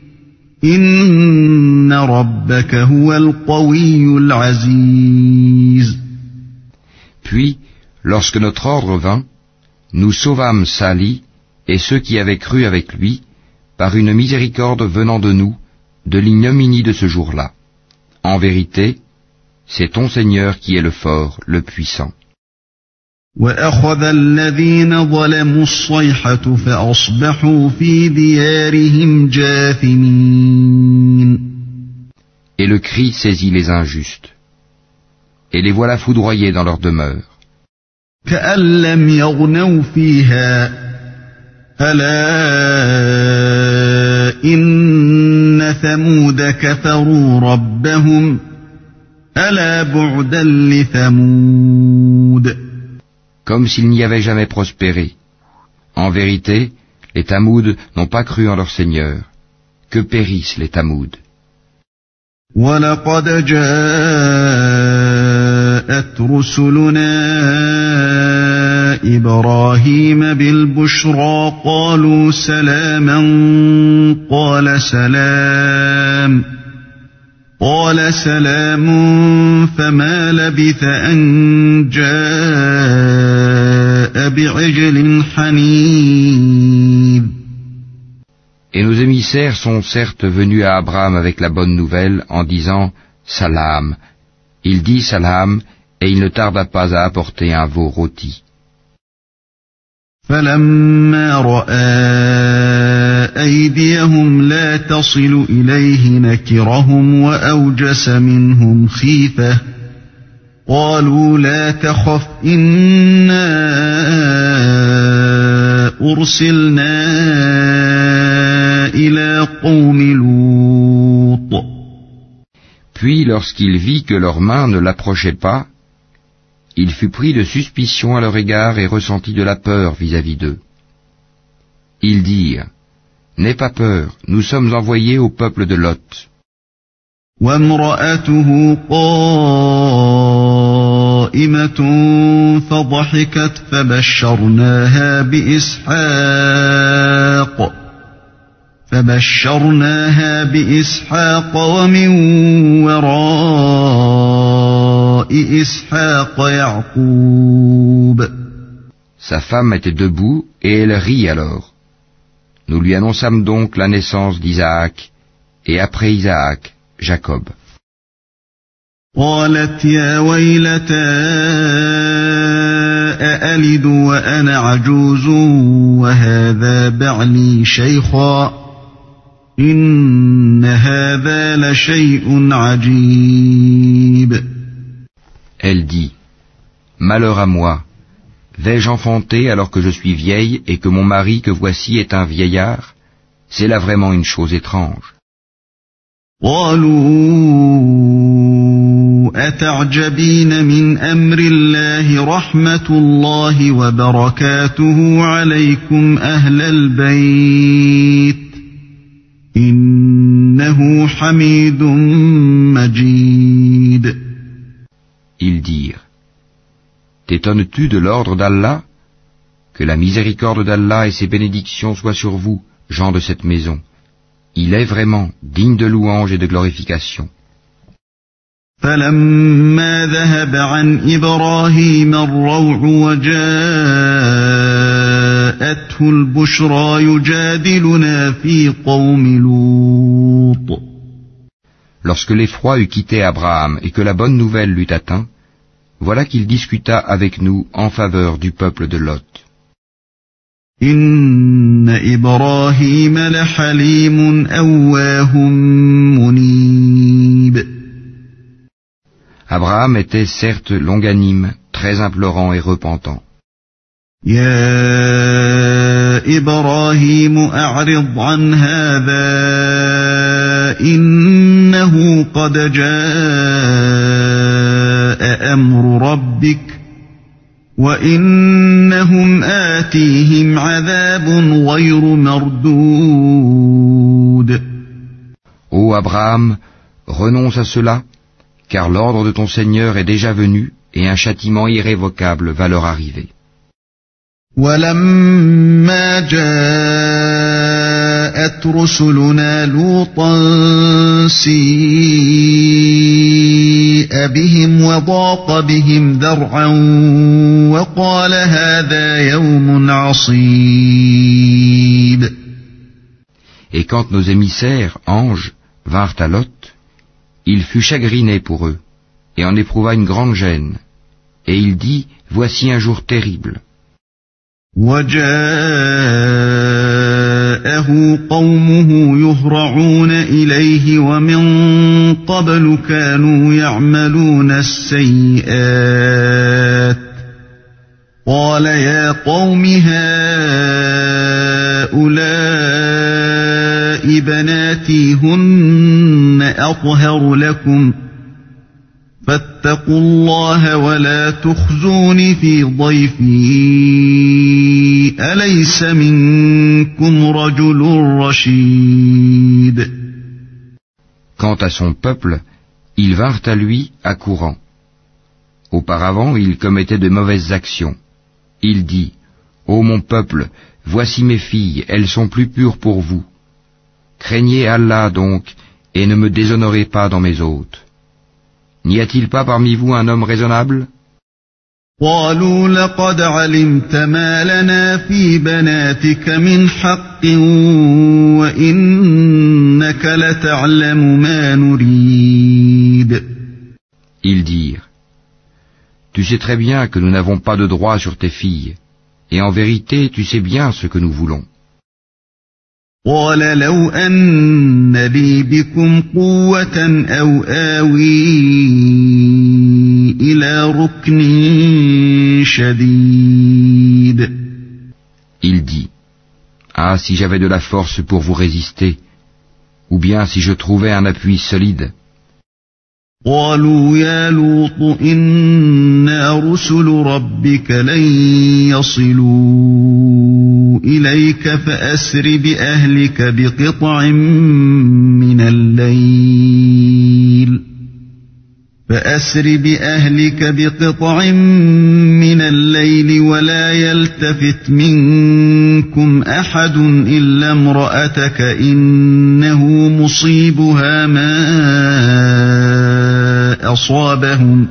إن ربك هو القوي العزيز. Puis, lorsque notre ordre vint, nous sauvâmes Salih et ceux qui avaient cru avec lui, par une miséricorde venant de nous, de l'ignominie de ce jour-là. En vérité, c'est ton Seigneur qui est le fort, le puissant. وأخذ الذين ظلموا الصيحة فأصبحوا في ديارهم جاثمين. Et le cri saisit les injustes. Et les voilà foudroyés dans leur demeure. كأن لم يغنوا فيها ألا إن ثمود كفروا ربهم ألا بعدا لثمود. Comme s'ils n'y avaient jamais prospéré. En vérité, les Tamouds n'ont pas cru en leur Seigneur. Que périssent les Tamouds. وَلَقَدْ جَاءَتْ رُسُلُنَا إِبْرَاهِيمَ بِالْبُشْرَى قَالُوا سَلَامًا قَالَ سَلَامٌ فَمَا لَبِثَ أَنْ جَاءَ بِعِجْلٍ حَنِيذٍ. Et nos émissaires sont certes venus à Abraham avec la bonne nouvelle en disant « Salam ». Il dit « Salam » et il ne tarda pas à apporter un veau rôti. فَلَمَّا رَأَىٰ أَيْدِيَهُمْ لَا تَصِلُ إِلَيْهِ نَكِرَهُمْ وَأَوْجَسَ مِنْهُمْ خِيفَةً قَالُوا لَا تَخَفْ إِنَّا أُرْسِلْنَا إِلَىٰ قَوْمِ لُوطٍ. Puis lorsqu'il vit que leurs mains ne l'approchaient pas, il fut pris de suspicion à leur égard et ressentit de la peur vis-à-vis d'eux. Ils dirent, « N'aie pas peur, nous sommes envoyés au peuple de Lot. » وَامْرَأَتُهُ قَائِمَةٌ فَضَحِكَتْ فَبَشَّرْنَاهَا بِإِسْحَاقَ وَمِنْ وَرَاءِ إِسْحَاقَ يَعْقُوبَ. Sa femme était debout et elle rit alors. Nous lui annonçâmes donc la naissance d'Isaac, et après Isaac, Jacob. قالت يا ويلتى أألد وأنا عجوز وهذا بعلي شيخا إن هذا لشيء عجيب. Elle dit, Malheur à moi, vais-je enfanter alors que je suis vieille et que mon mari que voici est un vieillard? C'est là vraiment une chose étrange. قالوا أتعجبين من أمر الله رحمة الله وبركاته عليكم أهل البيت إنه حميد مجيد. Ils dirent, T'étonnes-tu de l'ordre d'Allah? Que la miséricorde d'Allah et ses bénédictions soient sur vous, gens de cette maison. Il est vraiment digne de louange et de glorification. فلما ذهب عن إبراهيم الروع وجاءته البشرى يجادلنا في قوم لوط. Lorsque l'effroi eut quitté Abraham et que la bonne nouvelle l'eut atteint, voilà qu'il discuta avec nous en faveur du peuple de Lot. Inna Ibrahim lahalimun awwahum munib. Abraham était certes longanime, très implorant et repentant. Ya Ibrahim a'rid an hadha innahu qad jaa'a amru rabbik wa innahum atihim 'adhabun ghayru mardud. Ô Abraham, renonce à cela, car l'ordre de ton Seigneur est déjà venu et un châtiment irrévocable va leur arriver. وَلَمَّا جَاءَتْ رُسُلُنَا لُوطًا سِيءَ بِهِمْ وَضَاقَ بِهِمْ ذَرْعًا وَقَالَ هَذَا يَوْمٌ عَصِيبٌ. Et quand nos émissaires, anges, vinrent à Lot, il fut chagriné pour eux, et en éprouva une grande gêne. Et il dit, voici un jour terrible. وَجَاءَهُ قَوْمُهُ يُهْرَعُونَ إِلَيْهِ وَمِن قَبْلُ كَانُوا يَعْمَلُونَ السَّيِّئَاتِ قَالَ يَا قَوْمِ هَؤُلَاءِ بَنَاتِي هُنَّ أَطْهَرُ لَكُمْ فَاتَّقُوا اللَّهَ وَلَا تُخْزُونِ فِي ضَيْفِي أَلَيْسَ مِنكُمْ رَجُلٌ رَشِيدٌ. Quant à son peuple, ils vinrent à lui accourant. Auparavant, il commettait de mauvaises actions. Il dit, ô mon peuple, voici mes filles, elles sont plus pures pour vous. Craignez Allah donc, et ne me déshonorez pas dans mes hôtes. N'y a-t-il pas parmi vous un homme raisonnable? قالوا لقد علمت ما لنا في بناتك من حق وإنك لتعلم ما نريد. Ils dirent, tu sais très bien que nous n'avons pas de droit sur tes filles, et en vérité tu sais bien ce que nous voulons. قال لو أن لي بكم قوة أو آوي إلى ركن شديد. Il dit, ah, si j'avais de la force pour vous résister, ou bien si je trouvais un appui solide. قالوا يا لوط إنا رسل ربك لن يصلوا إليك فأسر بأهلك بقطع من الليل ولا يلتفت منكم أحد إلا امرأتك إنه مصيبها ما أصابهم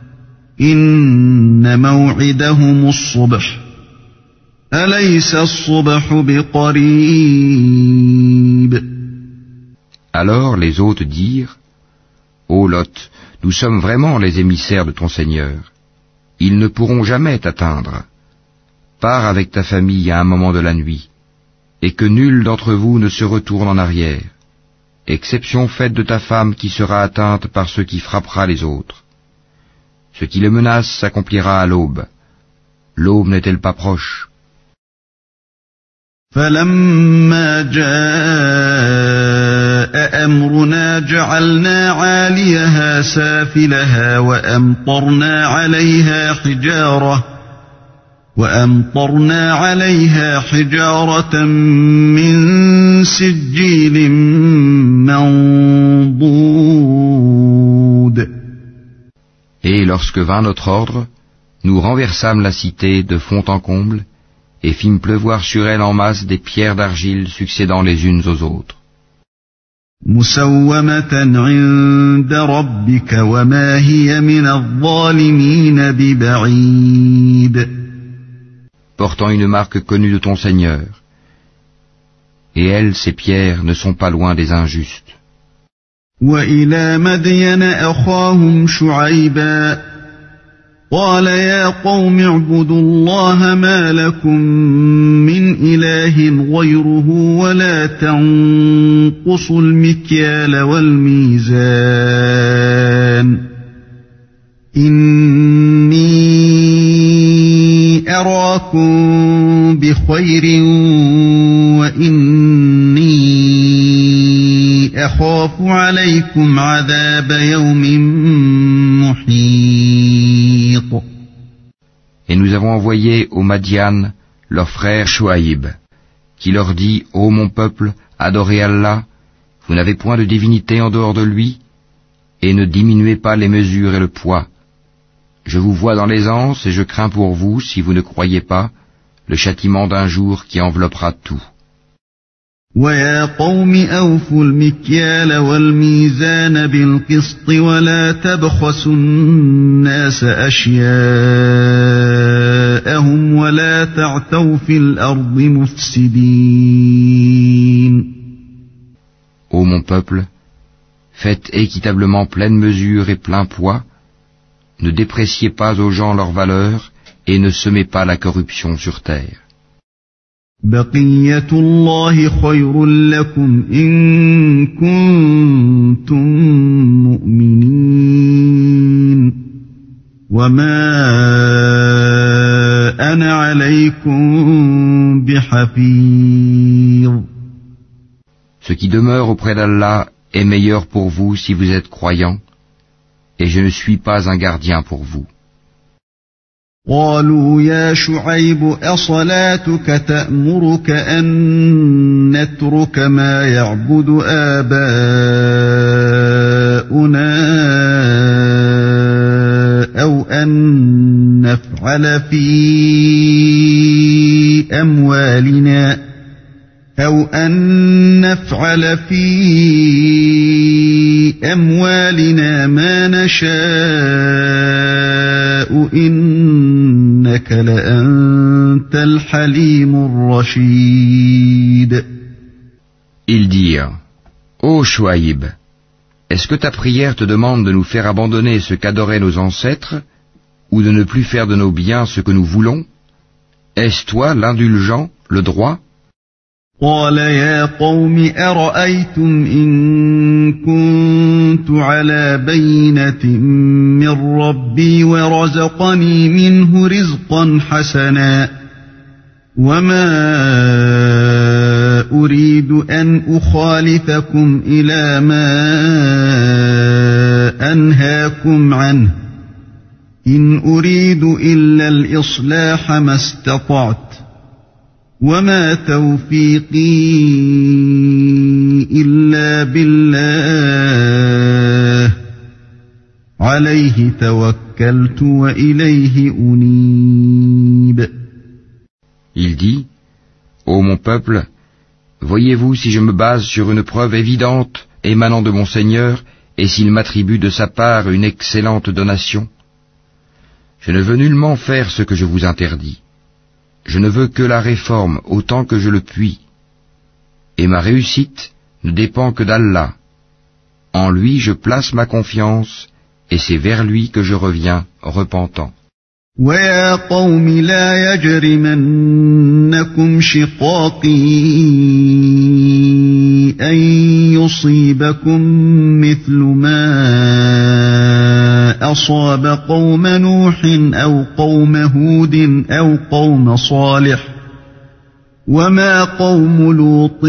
إن موعدهم الصبح أليس الصبح بقريب. Alors les hôtes dirent, ô Lot, nous sommes vraiment les émissaires de ton Seigneur. Ils ne pourront jamais t'atteindre. Pars avec ta famille à un moment de la nuit, et que nul d'entre vous ne se retourne en arrière, exception faite de ta femme qui sera atteinte par ce qui frappera les autres. Ce qui le menace s'accomplira à l'aube. L'aube n'est-elle pas proche? فَلَمَّا جَاءَ أَمْرُنَا جَعَلْنَا عَالِيَهَا سَافِلَهَا وَأَمْطَرْنَا عَلَيْهَا حِجَارَةً مِّن سِجِّيلٍ مَّنضُودٍ. Et lorsque vint notre ordre, nous renversâmes la cité de fond en comble, et fîmes pleuvoir sur elle en masse des pierres d'argile succédant les unes aux autres. مُّسَوَّمَةً عِندَ رَبِّكَ وَمَا هِيَ مِنَ الظَّالِمِينَ بِبَعِيدٍ. Portant une marque connue de ton Seigneur. Et elles, ces pierres, ne sont pas loin des injustes. وإلى مدين أخاهم شعيبا قال يا قوم اعبدوا الله ما لكم من إله غيره ولا تنقصوا المكيال والميزان إني أراكم بخير وإني أخاف عليكم عذاب يوم محيط. Et nous avons envoyé aux Madian leur frère Shuaïb, qui leur dit, ô mon peuple, adorez Allah, vous n'avez point de divinité en dehors de lui, et ne diminuez pas les mesures et le poids. Je vous vois dans l'aisance et je crains pour vous, si vous ne croyez pas, le châtiment d'un jour qui enveloppera tout. وَيَا قَوْمِ أَوْفُوا الْمِكْيَالَ وَالْمِيزَانَ بِالْقِسْطِ وَلَا تَبْخَسُوا النَّاسَ أَشْيَاءَهُمْ وَلَا تَعْثَوْا فِي الْأَرْضِ مُفْسِدِينَ. Ô mon peuple, faites équitablement pleine mesure et plein poids, ne dépréciez pas aux gens leur valeur et ne semez pas la corruption sur terre. بقية الله خير لكم إن كنتم مؤمنين وما أنا عليكم بحفيظ. Ce qui demeure auprès d'Allah est meilleur pour vous si vous êtes croyants, et je ne suis pas un gardien pour vous. قالوا يا شعيب أصلاتك تأمرك أن نترك ما يعبد آباؤنا أو أن نفعل في أموالنا ما نشاء إنك لأنت الحليم الرشيد. Ils dirent, ô Shuaïb, est-ce que ta prière te demande de nous faire abandonner ce qu'adoraient nos ancêtres, ou de ne plus faire de nos biens ce que nous voulons? Est-ce toi l'indulgent, le droit? قال يا قوم أرأيتم إن كنت على بينة من ربي ورزقني منه رزقا حسنا وما أريد أن أخالفكم إلى ما أنهاكم عنه إن أريد إلا الإصلاح ما استطعت وما توفيقي إلا بالله عليه توكلت وإليه أنيب. Il dit, ô mon peuple, voyez-vous si je me base sur une preuve évidente émanant de mon Seigneur et s'il m'attribue de sa part une excellente donation? Je ne veux nullement faire ce que je vous interdis. Je ne veux que la réforme autant que je le puis. Et ma réussite ne dépend que d'Allah. En lui je place ma confiance, et c'est vers lui que je reviens repentant. وَيَا قَوْمِ لَا يَجْرِمَنَّكُمْ شِقَاقِي أَن يُصِيبَكُم مِّثْلُ مَا أَصَابَ قَوْمَ نُوحٍ أَوْ قَوْمَ هُودٍ أَوْ قَوْمَ صَالِحٍ وَمَا قَوْمُ لُوطٍ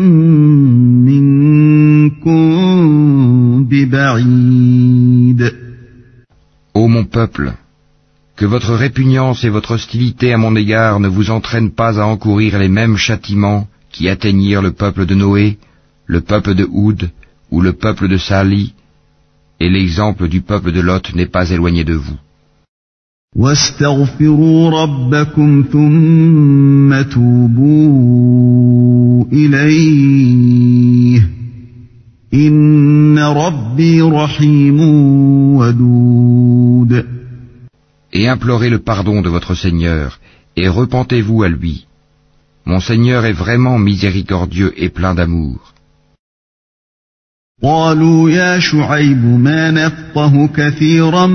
مِّنكُم بِبَعِيدٍ. Ô mon peuple, que votre répugnance et votre hostilité à mon égard ne vous entraînent pas à encourir les mêmes châtiments qui atteignirent le peuple de Noé, le peuple de Houd ou le peuple de Salih, et l'exemple du peuple de Lot n'est pas éloigné de vous. وَاسْتَغْفِرُوا رَبَّكُمْ ثُمَّ تُوبُوا إِلَيْهِ إِنَّ رَبِّي رَحِيمٌ وَدُودٌ. Et implorez le pardon de votre Seigneur, et repentez-vous à lui. Mon Seigneur est vraiment miséricordieux et plein d'amour. قالوا يا شعيب ما نفقه كثيرا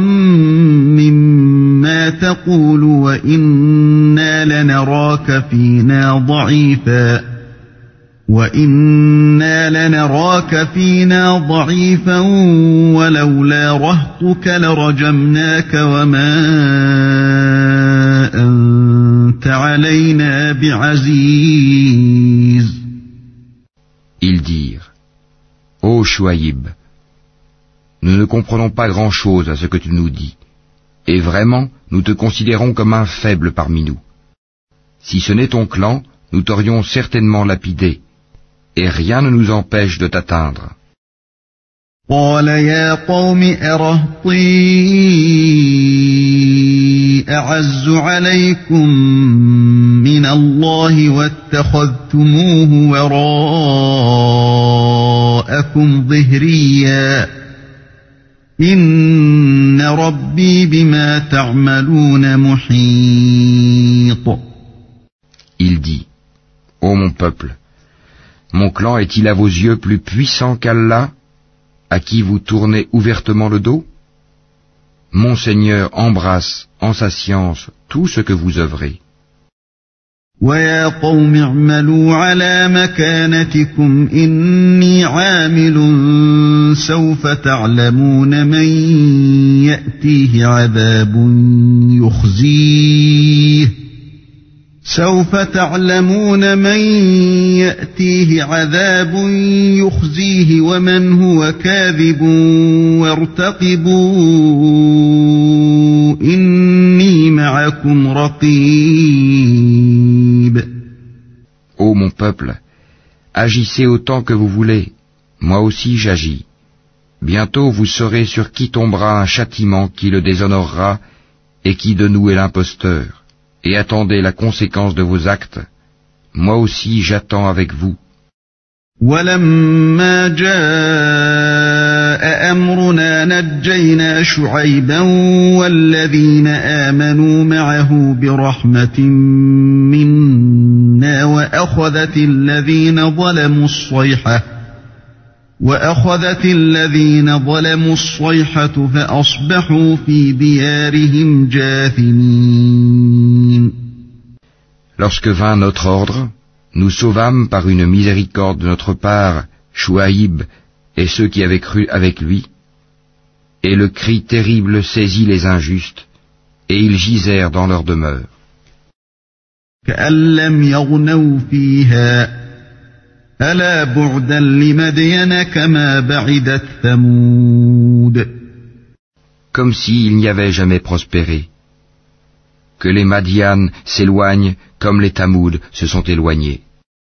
مما تقول وإنا لنراك فينا ضعيفا ولولا رهطك لرجمناك وما أنت علينا بعزيز. Ils dirent: Ô Chouaïb, nous ne comprenons pas grand-chose à ce que tu nous dis, et vraiment nous te considérons comme un faible parmi nous. Si ce n'est ton clan, nous t'aurions certainement lapidé, et rien ne nous empêche de t'atteindre. قال يا قوم أرهطي أعز عليكم من الله واتخذتموه وراءكم ظهريا إن ربي بما تعملون محيط. Il dit: Ô mon peuple, mon clan est-il à vos yeux plus puissant qu'Allah, à qui vous tournez ouvertement le dos? Mon Seigneur embrasse en sa science tout ce que vous œuvrez. وَيَا قَوْمِ اعْمَلُوا عَلَى مَكَانَتِكُمْ إِنِّي عَامِلٌ سَوْفَ تَعْلَمُونَ من يأتيه عذاب يخزيه ومن هو كاذب وارتقبوا إني معكم رقيب. Ô mon peuple, agissez autant que vous voulez, moi aussi j'agis. Bientôt vous saurez sur qui tombera un châtiment qui le déshonorera et qui de nous est l'imposteur. Et attendez la conséquence de vos actes. Moi aussi j'attends avec vous. وَلَمَّا جَاءَ أَمْرُنَا نَجَّيْنَا شُعَيْبًا وَالَّذِينَ آمَنُوا معه برحمة منا وأخذت الذين ظلموا الصيحة فأصبحوا في ديارهم جاثمين. Lorsque vint notre ordre, nous sauvâmes par une miséricorde de notre part Chouaïb et ceux qui avaient cru avec lui, et le cri terrible saisit les injustes, et ils gisèrent dans leur demeure. كأن لم يغنوا فيها ألا بعدا لمدين كما بعدت ثمود. Comme s'ils n'y avaient jamais prospéré. Que les Madianes s'éloignent comme les Tamoud se sont éloignés.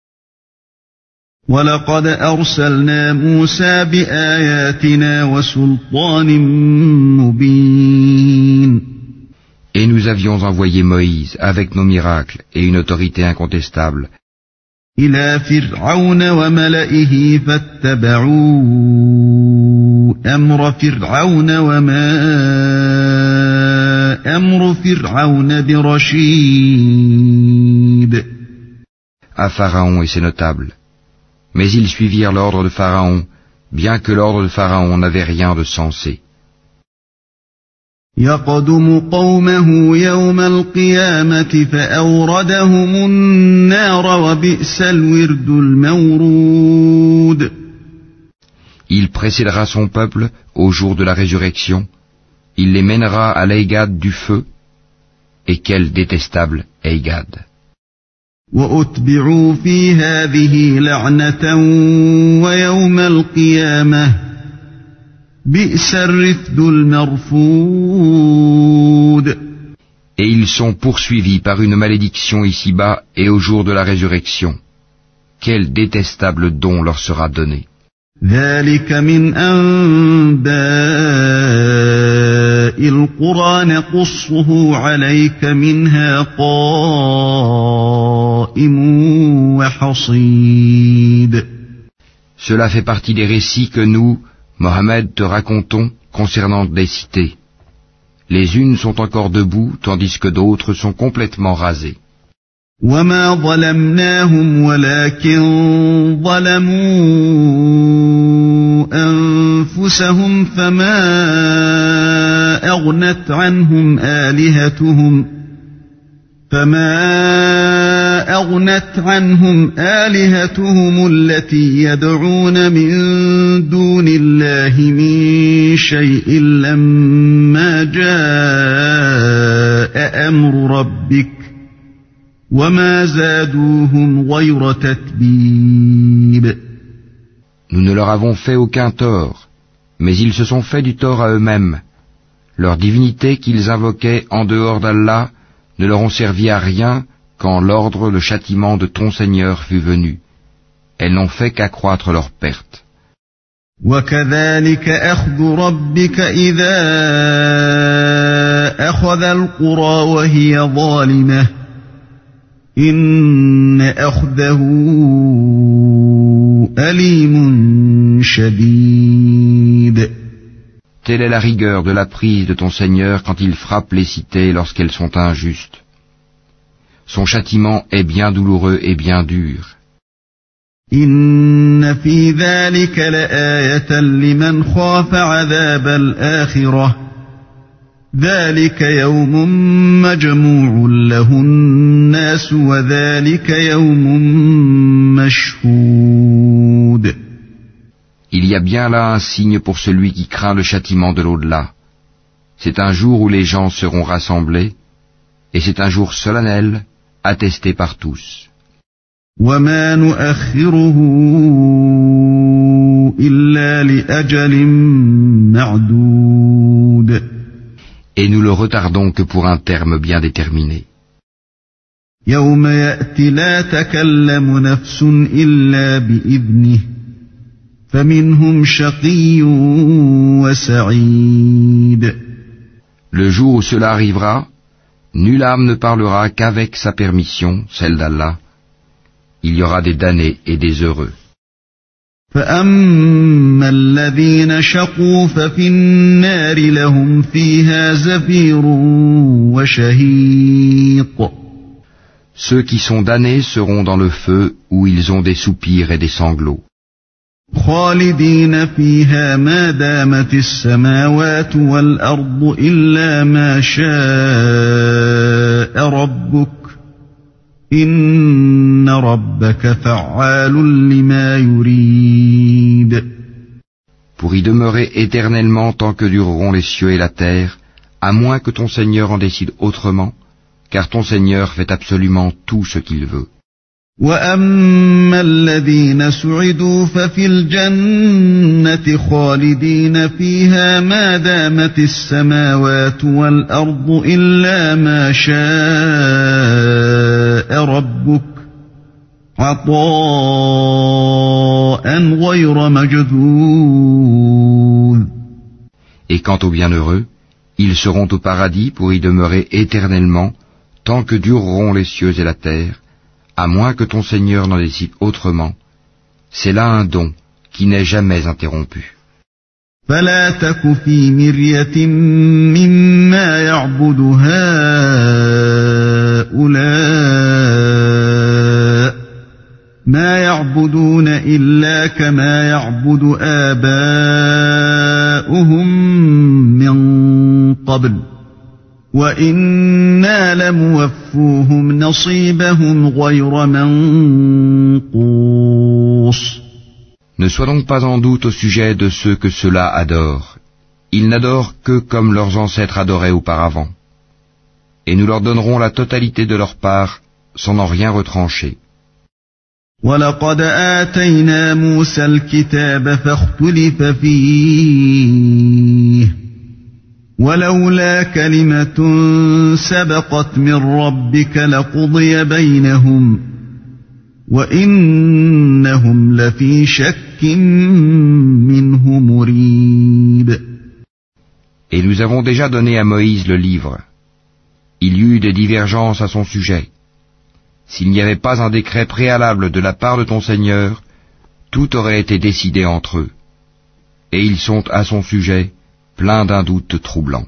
وَلَقَدْ أَرْسَلْنَا مُوسَى بِآيَاتِنَا وَسُلْطَانٍ مُبِينٍ. Et nous avions envoyé Moïse avec nos miracles et une autorité incontestable إِلَى فِرْعَوْنَ وَمَلَئِهِ فَاتَّبَعُوا أَمْرَ فِرْعَوْنَ وَمَا أَمْرُ فِرْعَوْنَ بِرَشِيدٍ. À Pharaon et ses notables. Mais ils suivirent l'ordre de Pharaon, bien que l'ordre de Pharaon n'avait rien de sensé. يَقْدُمُ قَوْمَهُ يَوْمَ الْقِيَامَةِ فَأَوْرَدَهُمُ النَّارَ وَبِئْسَ الْوِرْدُ الْمَوْرُودُ. Il précédera son peuple au jour de la résurrection, il les mènera à l'Eigad du feu, et quel détestable Eigad. وَأُتْبِعُوا فِي هَذِهِ لَعْنَةً وَيَوْمَ الْقِيَامَةِ بِئْسَ الرِّفْدُ الْمَرْفُودُ. Et ils sont poursuivis par une malédiction ici-bas et au jour de la résurrection. Quel détestable don leur sera donné. ذَلِكَ مِنْ أَنْبَاءِ الْقُرَى نَقُصُّهُ عَلَيْكَ مِنْهَا قَائِمٌ وَحَصِيدٌ. Cela fait partie des récits que nous, Mohammed, te racontons concernant des cités. Les unes sont encore debout, tandis que d'autres sont complètement rasées. وَمَا ظَلَمْنَاهُمْ وَلَكِنْ ظَلَمُوا أنفسهم فما أغنت عنهم آلهتهم التي يدعون من دون الله من شيء لما جاء أمر ربك وما زادوهم غير تتبيب. Nous ne leur avons fait aucun tort, mais ils se sont fait du tort à eux-mêmes. Leur divinité qu'ils invoquaient en dehors d'Allah ne leur ont servi à rien quand l'ordre, le châtiment de ton Seigneur fut venu. Elles n'ont fait qu'accroître leur perte. وَكَذَلِكَ أَخْذُ رَبِّكَ إِذَا أَخَذَ الْقُرَى وَهِيَ ظَالِمَةٌ إِنَّ أَخْذَهُ أَلِيمٌ شَدِيدٌ. Telle est la rigueur de la prise de ton Seigneur quand il frappe les cités lorsqu'elles sont injustes. Son châtiment est bien douloureux et bien dur. إِنَّ فِي ذَلِكَ لَآيَةً لِمَنْ خَافَ عَذَابَ الْآخِرَةِ ذَلِكَ يَوْمٌ مَّجْمُوعٌ لَهُ النَّاسُ وَذَلِكَ يَوْمٌ مَّشْهُودٌ. Il y a bien là un signe pour celui qui craint le châtiment de l'au-delà. C'est un jour où les gens seront rassemblés, et c'est un jour solennel, attesté par tous. وَمَا نُؤَخِّرُهُ إِلَّا لِأَجَلٍ مَّعْدُودٍ. Et nous le retardons que pour un terme bien déterminé. يَوْمَ يَأْتِ لَا تَكَلَّمُ نَفْسٌ إِلَّا بِإِذْنِهِ فَمِنْهُمْ شَقِيٌّ وَسَعِيدٌ. Le jour où cela arrivera, nulle âme ne parlera qu'avec sa permission, celle d'Allah. Il y aura des damnés et des heureux. فَأَمَّا الَّذِينَ شَقُوا فَفِي النَّارِ لَهُمْ فِيهَا زَفِيرٌ وَشَهِيقٌ. Ceux qui sont damnés seront dans le feu où ils ont des soupirs et des sanglots. خَالِدِينَ فِيهَا مَا دَامَتِ السَّمَاوَاتُ وَالْأَرْضُ إِلَّا مَا شَاءَ رَبُّكَ إِنَّ رَبَّكَ فَعَّالٌ لِمَا يُرِيدُ. Pour y demeurer éternellement tant que dureront les cieux et la terre, à moins que ton Seigneur en décide autrement, car ton Seigneur fait absolument tout ce qu'il veut. وَأَمَّا الَّذِينَ سُعِدُوا فَفِي الْجَنَّةِ خَالِدِينَ فِيهَا مَا دَامَتِ السَّمَاوَاتُ وَالْأَرْضُ إِلَّا مَا شَاءَ رَبُّكَ عَطَاءً غَيْرَ مَجْذُوذٍ. Et quant aux bienheureux, ils seront au paradis pour y demeurer éternellement tant que dureront les cieux et la terre, à moins que ton Seigneur n'en décide autrement. C'est là un don qui n'est jamais interrompu. فَلَا تَكُ فِي مِرْيَةٍ مِّمَّا يَعْبُدُ هَٰؤُلَاءِ مَا يَعْبُدُونَ إِلَّا كَمَا يَعْبُدُ آبَاؤُهُم مِّن قَبْلُ وَإِنَّا لَمُوَفُّوهُمْ نَصِيبَهُمْ غَيْرَ مَنقُوصٍ. Ne sois donc pas en doute au sujet de ceux que ceux-là adorent. Ils n'adorent que comme leurs ancêtres adoraient auparavant. Et nous leur donnerons la totalité de leur part, sans en rien retrancher. وَلَقَدْ آتَيْنَا مُوسَى الْكِتَابَ فَاخْتُلِفَ فِيهِ وَلَوْلَا كَلِمَةٌ سَبَقَتْ مِنْ رَبِّكَ لَقُضِيَ بَيْنَهُمْ وَإِنَّهُمْ لَفِي شَكٍّ مِّنْهُ مُرِيبٍ. Et nous avons déjà donné à Moïse le livre. Il y eut des divergences à son sujet. S'il n'y avait pas un décret préalable de la part de ton Seigneur, tout aurait été décidé entre eux. Et ils sont à son sujet pleins d'un doute troublant.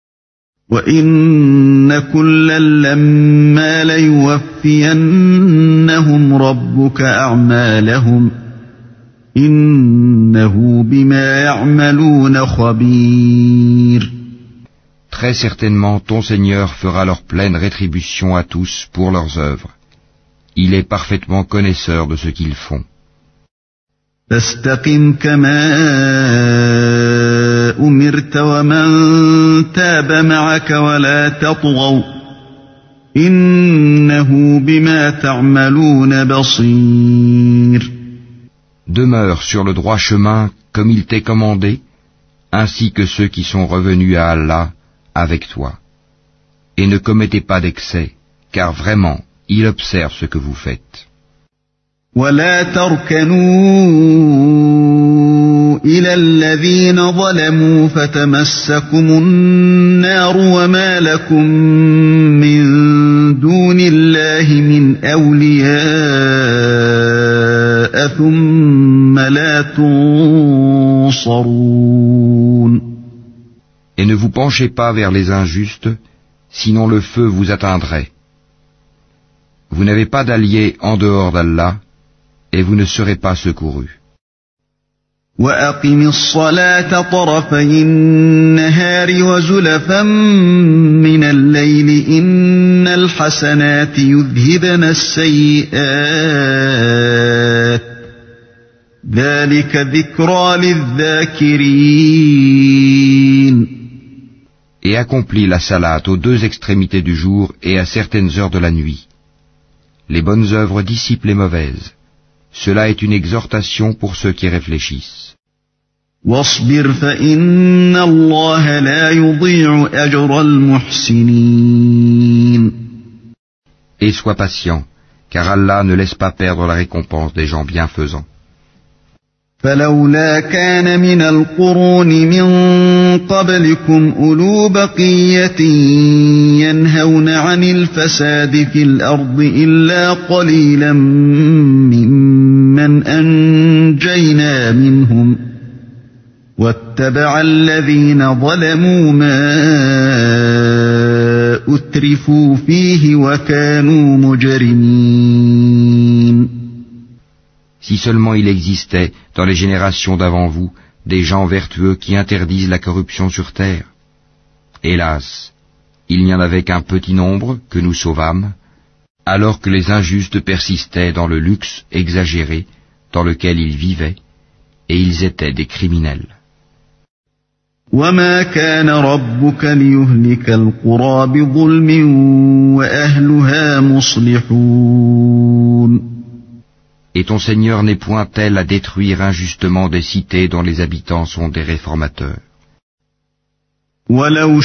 وَإِنَّ كُلًّا لَّمَّا لَيُوَفِّيَنَّهُمْ رَبُّكَ أَعْمَالَهُمْ إنه بما يعملون خبير. Très certainement, ton Seigneur fera leur pleine rétribution à tous pour leurs œuvres. Il est parfaitement connaisseur de ce qu'ils font. فاستقم كما أمرت ومن تاب معك ولا تطغوا إنه بما تعملون بصير. Demeure sur le droit chemin comme il t'est commandé, ainsi que ceux qui sont revenus à Allah avec toi. Et ne commettez pas d'excès, car vraiment, il observe ce que vous faites. ولا تركنوا إلى الذين ظلموا فتمسكم النار وما لكم من دون الله من أولياء ثم لا تنصرون. Et ne vous penchez pas vers les injustes, sinon le feu vous atteindrait. Vous n'avez pas d'alliés en dehors d'Allah, et vous ne serez pas secourus. وَأَقِمِ الصَّلَاةَ طَرَفَيِ النَّهَارِ وَزُلَفًا مِّنَ اللَّيْلِ إِنَّ الْحَسَنَاتِ يُذْهِبْنَ السَّيِّئَاتِ ذَلِكَ ذِكْرَى لِلذَّاكِرِينَ. Et accomplis la salate aux deux extrémités du jour et à certaines heures de la nuit. Les bonnes œuvres dissipent les mauvaises. Cela est une exhortation pour ceux qui réfléchissent. وَاصْبِرْ فَإِنَّ اللَّهَ لَا يُضِيعُ أَجْرَ الْمُحْسِنِينَ. Et sois patient, car Allah ne laisse pas perdre la récompense des gens bienfaisants. فَلَوْلَا كَانَ مِنَ الْقُرُونِ مِنْ قَبْلِكُمْ أُولُو بَقِيَّةٍ يَنْهَوْنَ عَنِ الْفَسَادِ فِي الْأَرْضِ إِلَّا قَلِيلًا مِّمَّنْ أَنْجَيْنَا مِنْهُمْ وَاتَّبَعَ الَّذِينَ ظَلَمُوا مَا أُتْرِفُوا فِيهِ وَكَانُوا مُجْرِمِينَ. Si seulement il existait, dans les générations d'avant vous, des gens vertueux qui interdisent la corruption sur terre. Hélas, il n'y en avait qu'un petit nombre que nous sauvâmes, alors que les injustes persistaient dans le luxe exagéré dans lequel ils vivaient, et ils étaient des criminels. وَمَا كَانَ رَبُّكَ لِيُهْلِكَ الْقُرَى بِظُلْمٍ وَأَهْلُهَا مُصْلِحُونَ. Et ton Seigneur n'est point tel à détruire injustement des cités dont les habitants sont des réformateurs. وَلَوْ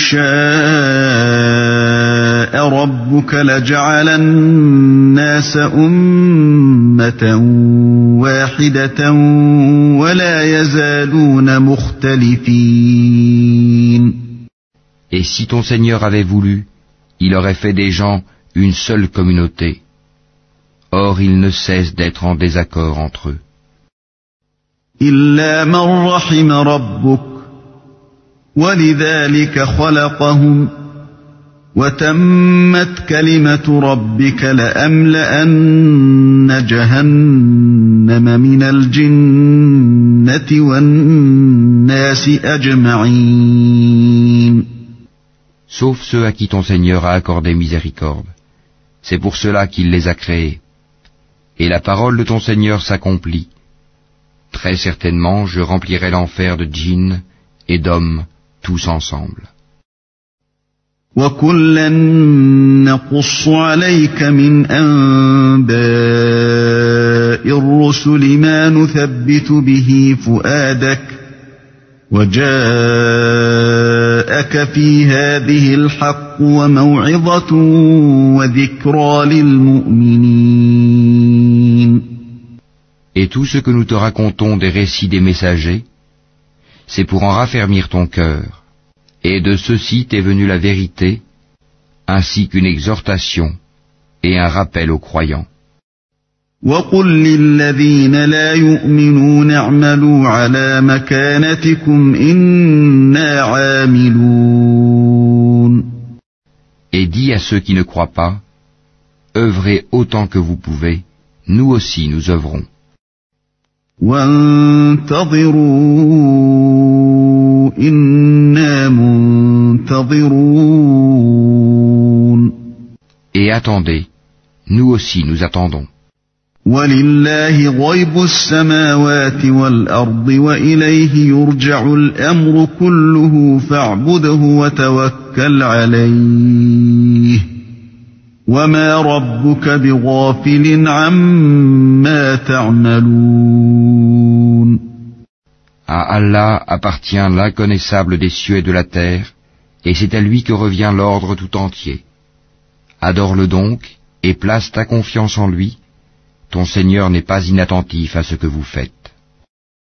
شَاءَ رَبُّكَ لَجَعَلَ النَّاسَ أُمَّةً وَاحِدَةً وَلَا يَزَالُونَ مُخْتَلِفِينَ. Et si ton Seigneur avait voulu, il aurait fait des gens une seule communauté. Or, ils ne cessent d'être en désaccord entre eux. إِلَّا مَنْ رَحِمَ رَبُّكَ وَلِذَلِكَ خَلَقَهُمْ وَتَمَّتْ كَلِمَةُ رَبِّكَ لَأَمْلَأَنَّ جَهَنَّمَ مِنَ الْجِنَّةِ وَالنَّاسِ أَجْمَعِينَ. Sauf ceux à qui ton Seigneur a accordé miséricorde. C'est pour cela qu'il les a créés. Et la parole de ton Seigneur s'accomplit. Très certainement, je remplirai l'enfer de djinns et d'hommes, tous ensemble. وَكُلًّا نَقُصُّ عَلَيْكَ مِنْ أَنْبَاءِ الرُّسُلِ مَا نُثَبِّتُ بِهِ فُؤَادَكَ وَجَاءَكَ فِي هَذِهِ الْحَقُّ وَمَوْعِظَةٌ وَذِكْرَى لِلْمُؤْمِنِينَ. Et tout ce que nous te racontons des récits des messagers, c'est pour en raffermir ton cœur. Et de ceci t'est venue la vérité, ainsi qu'une exhortation et un rappel aux croyants. وَقُلْ لِلَّذِينَ لَا يُؤْمِنُونَ اعْمَلُوا عَلَى مَكَانَتِكُمْ إِنَّا عَامِلُونَ. Et dis à ceux qui ne croient pas, œuvrez autant que vous pouvez, nous aussi nous œuvrons. وانتظروا إنا منتظرون. Et attendez, nous aussi nous attendons. وَلِلَّهِ غَيْبُ السَّمَاوَاتِ وَالْأَرْضِ وَإِلَيْهِ يُرْجَعُ الْأَمْرُ كُلُّهُ فَاعْبُدْهُ وَتَوَكَّلْ عَلَيْهِ وَمَا رَبُّكَ بِغَافِلٍ عَمَّا تَعْمَلُونَ. À Allah appartient l'inconnaissable des cieux et de la terre, et c'est à lui que revient l'ordre tout entier. Adore-le donc, et place ta confiance en lui. Ton Seigneur n'est pas inattentif à ce que vous faites.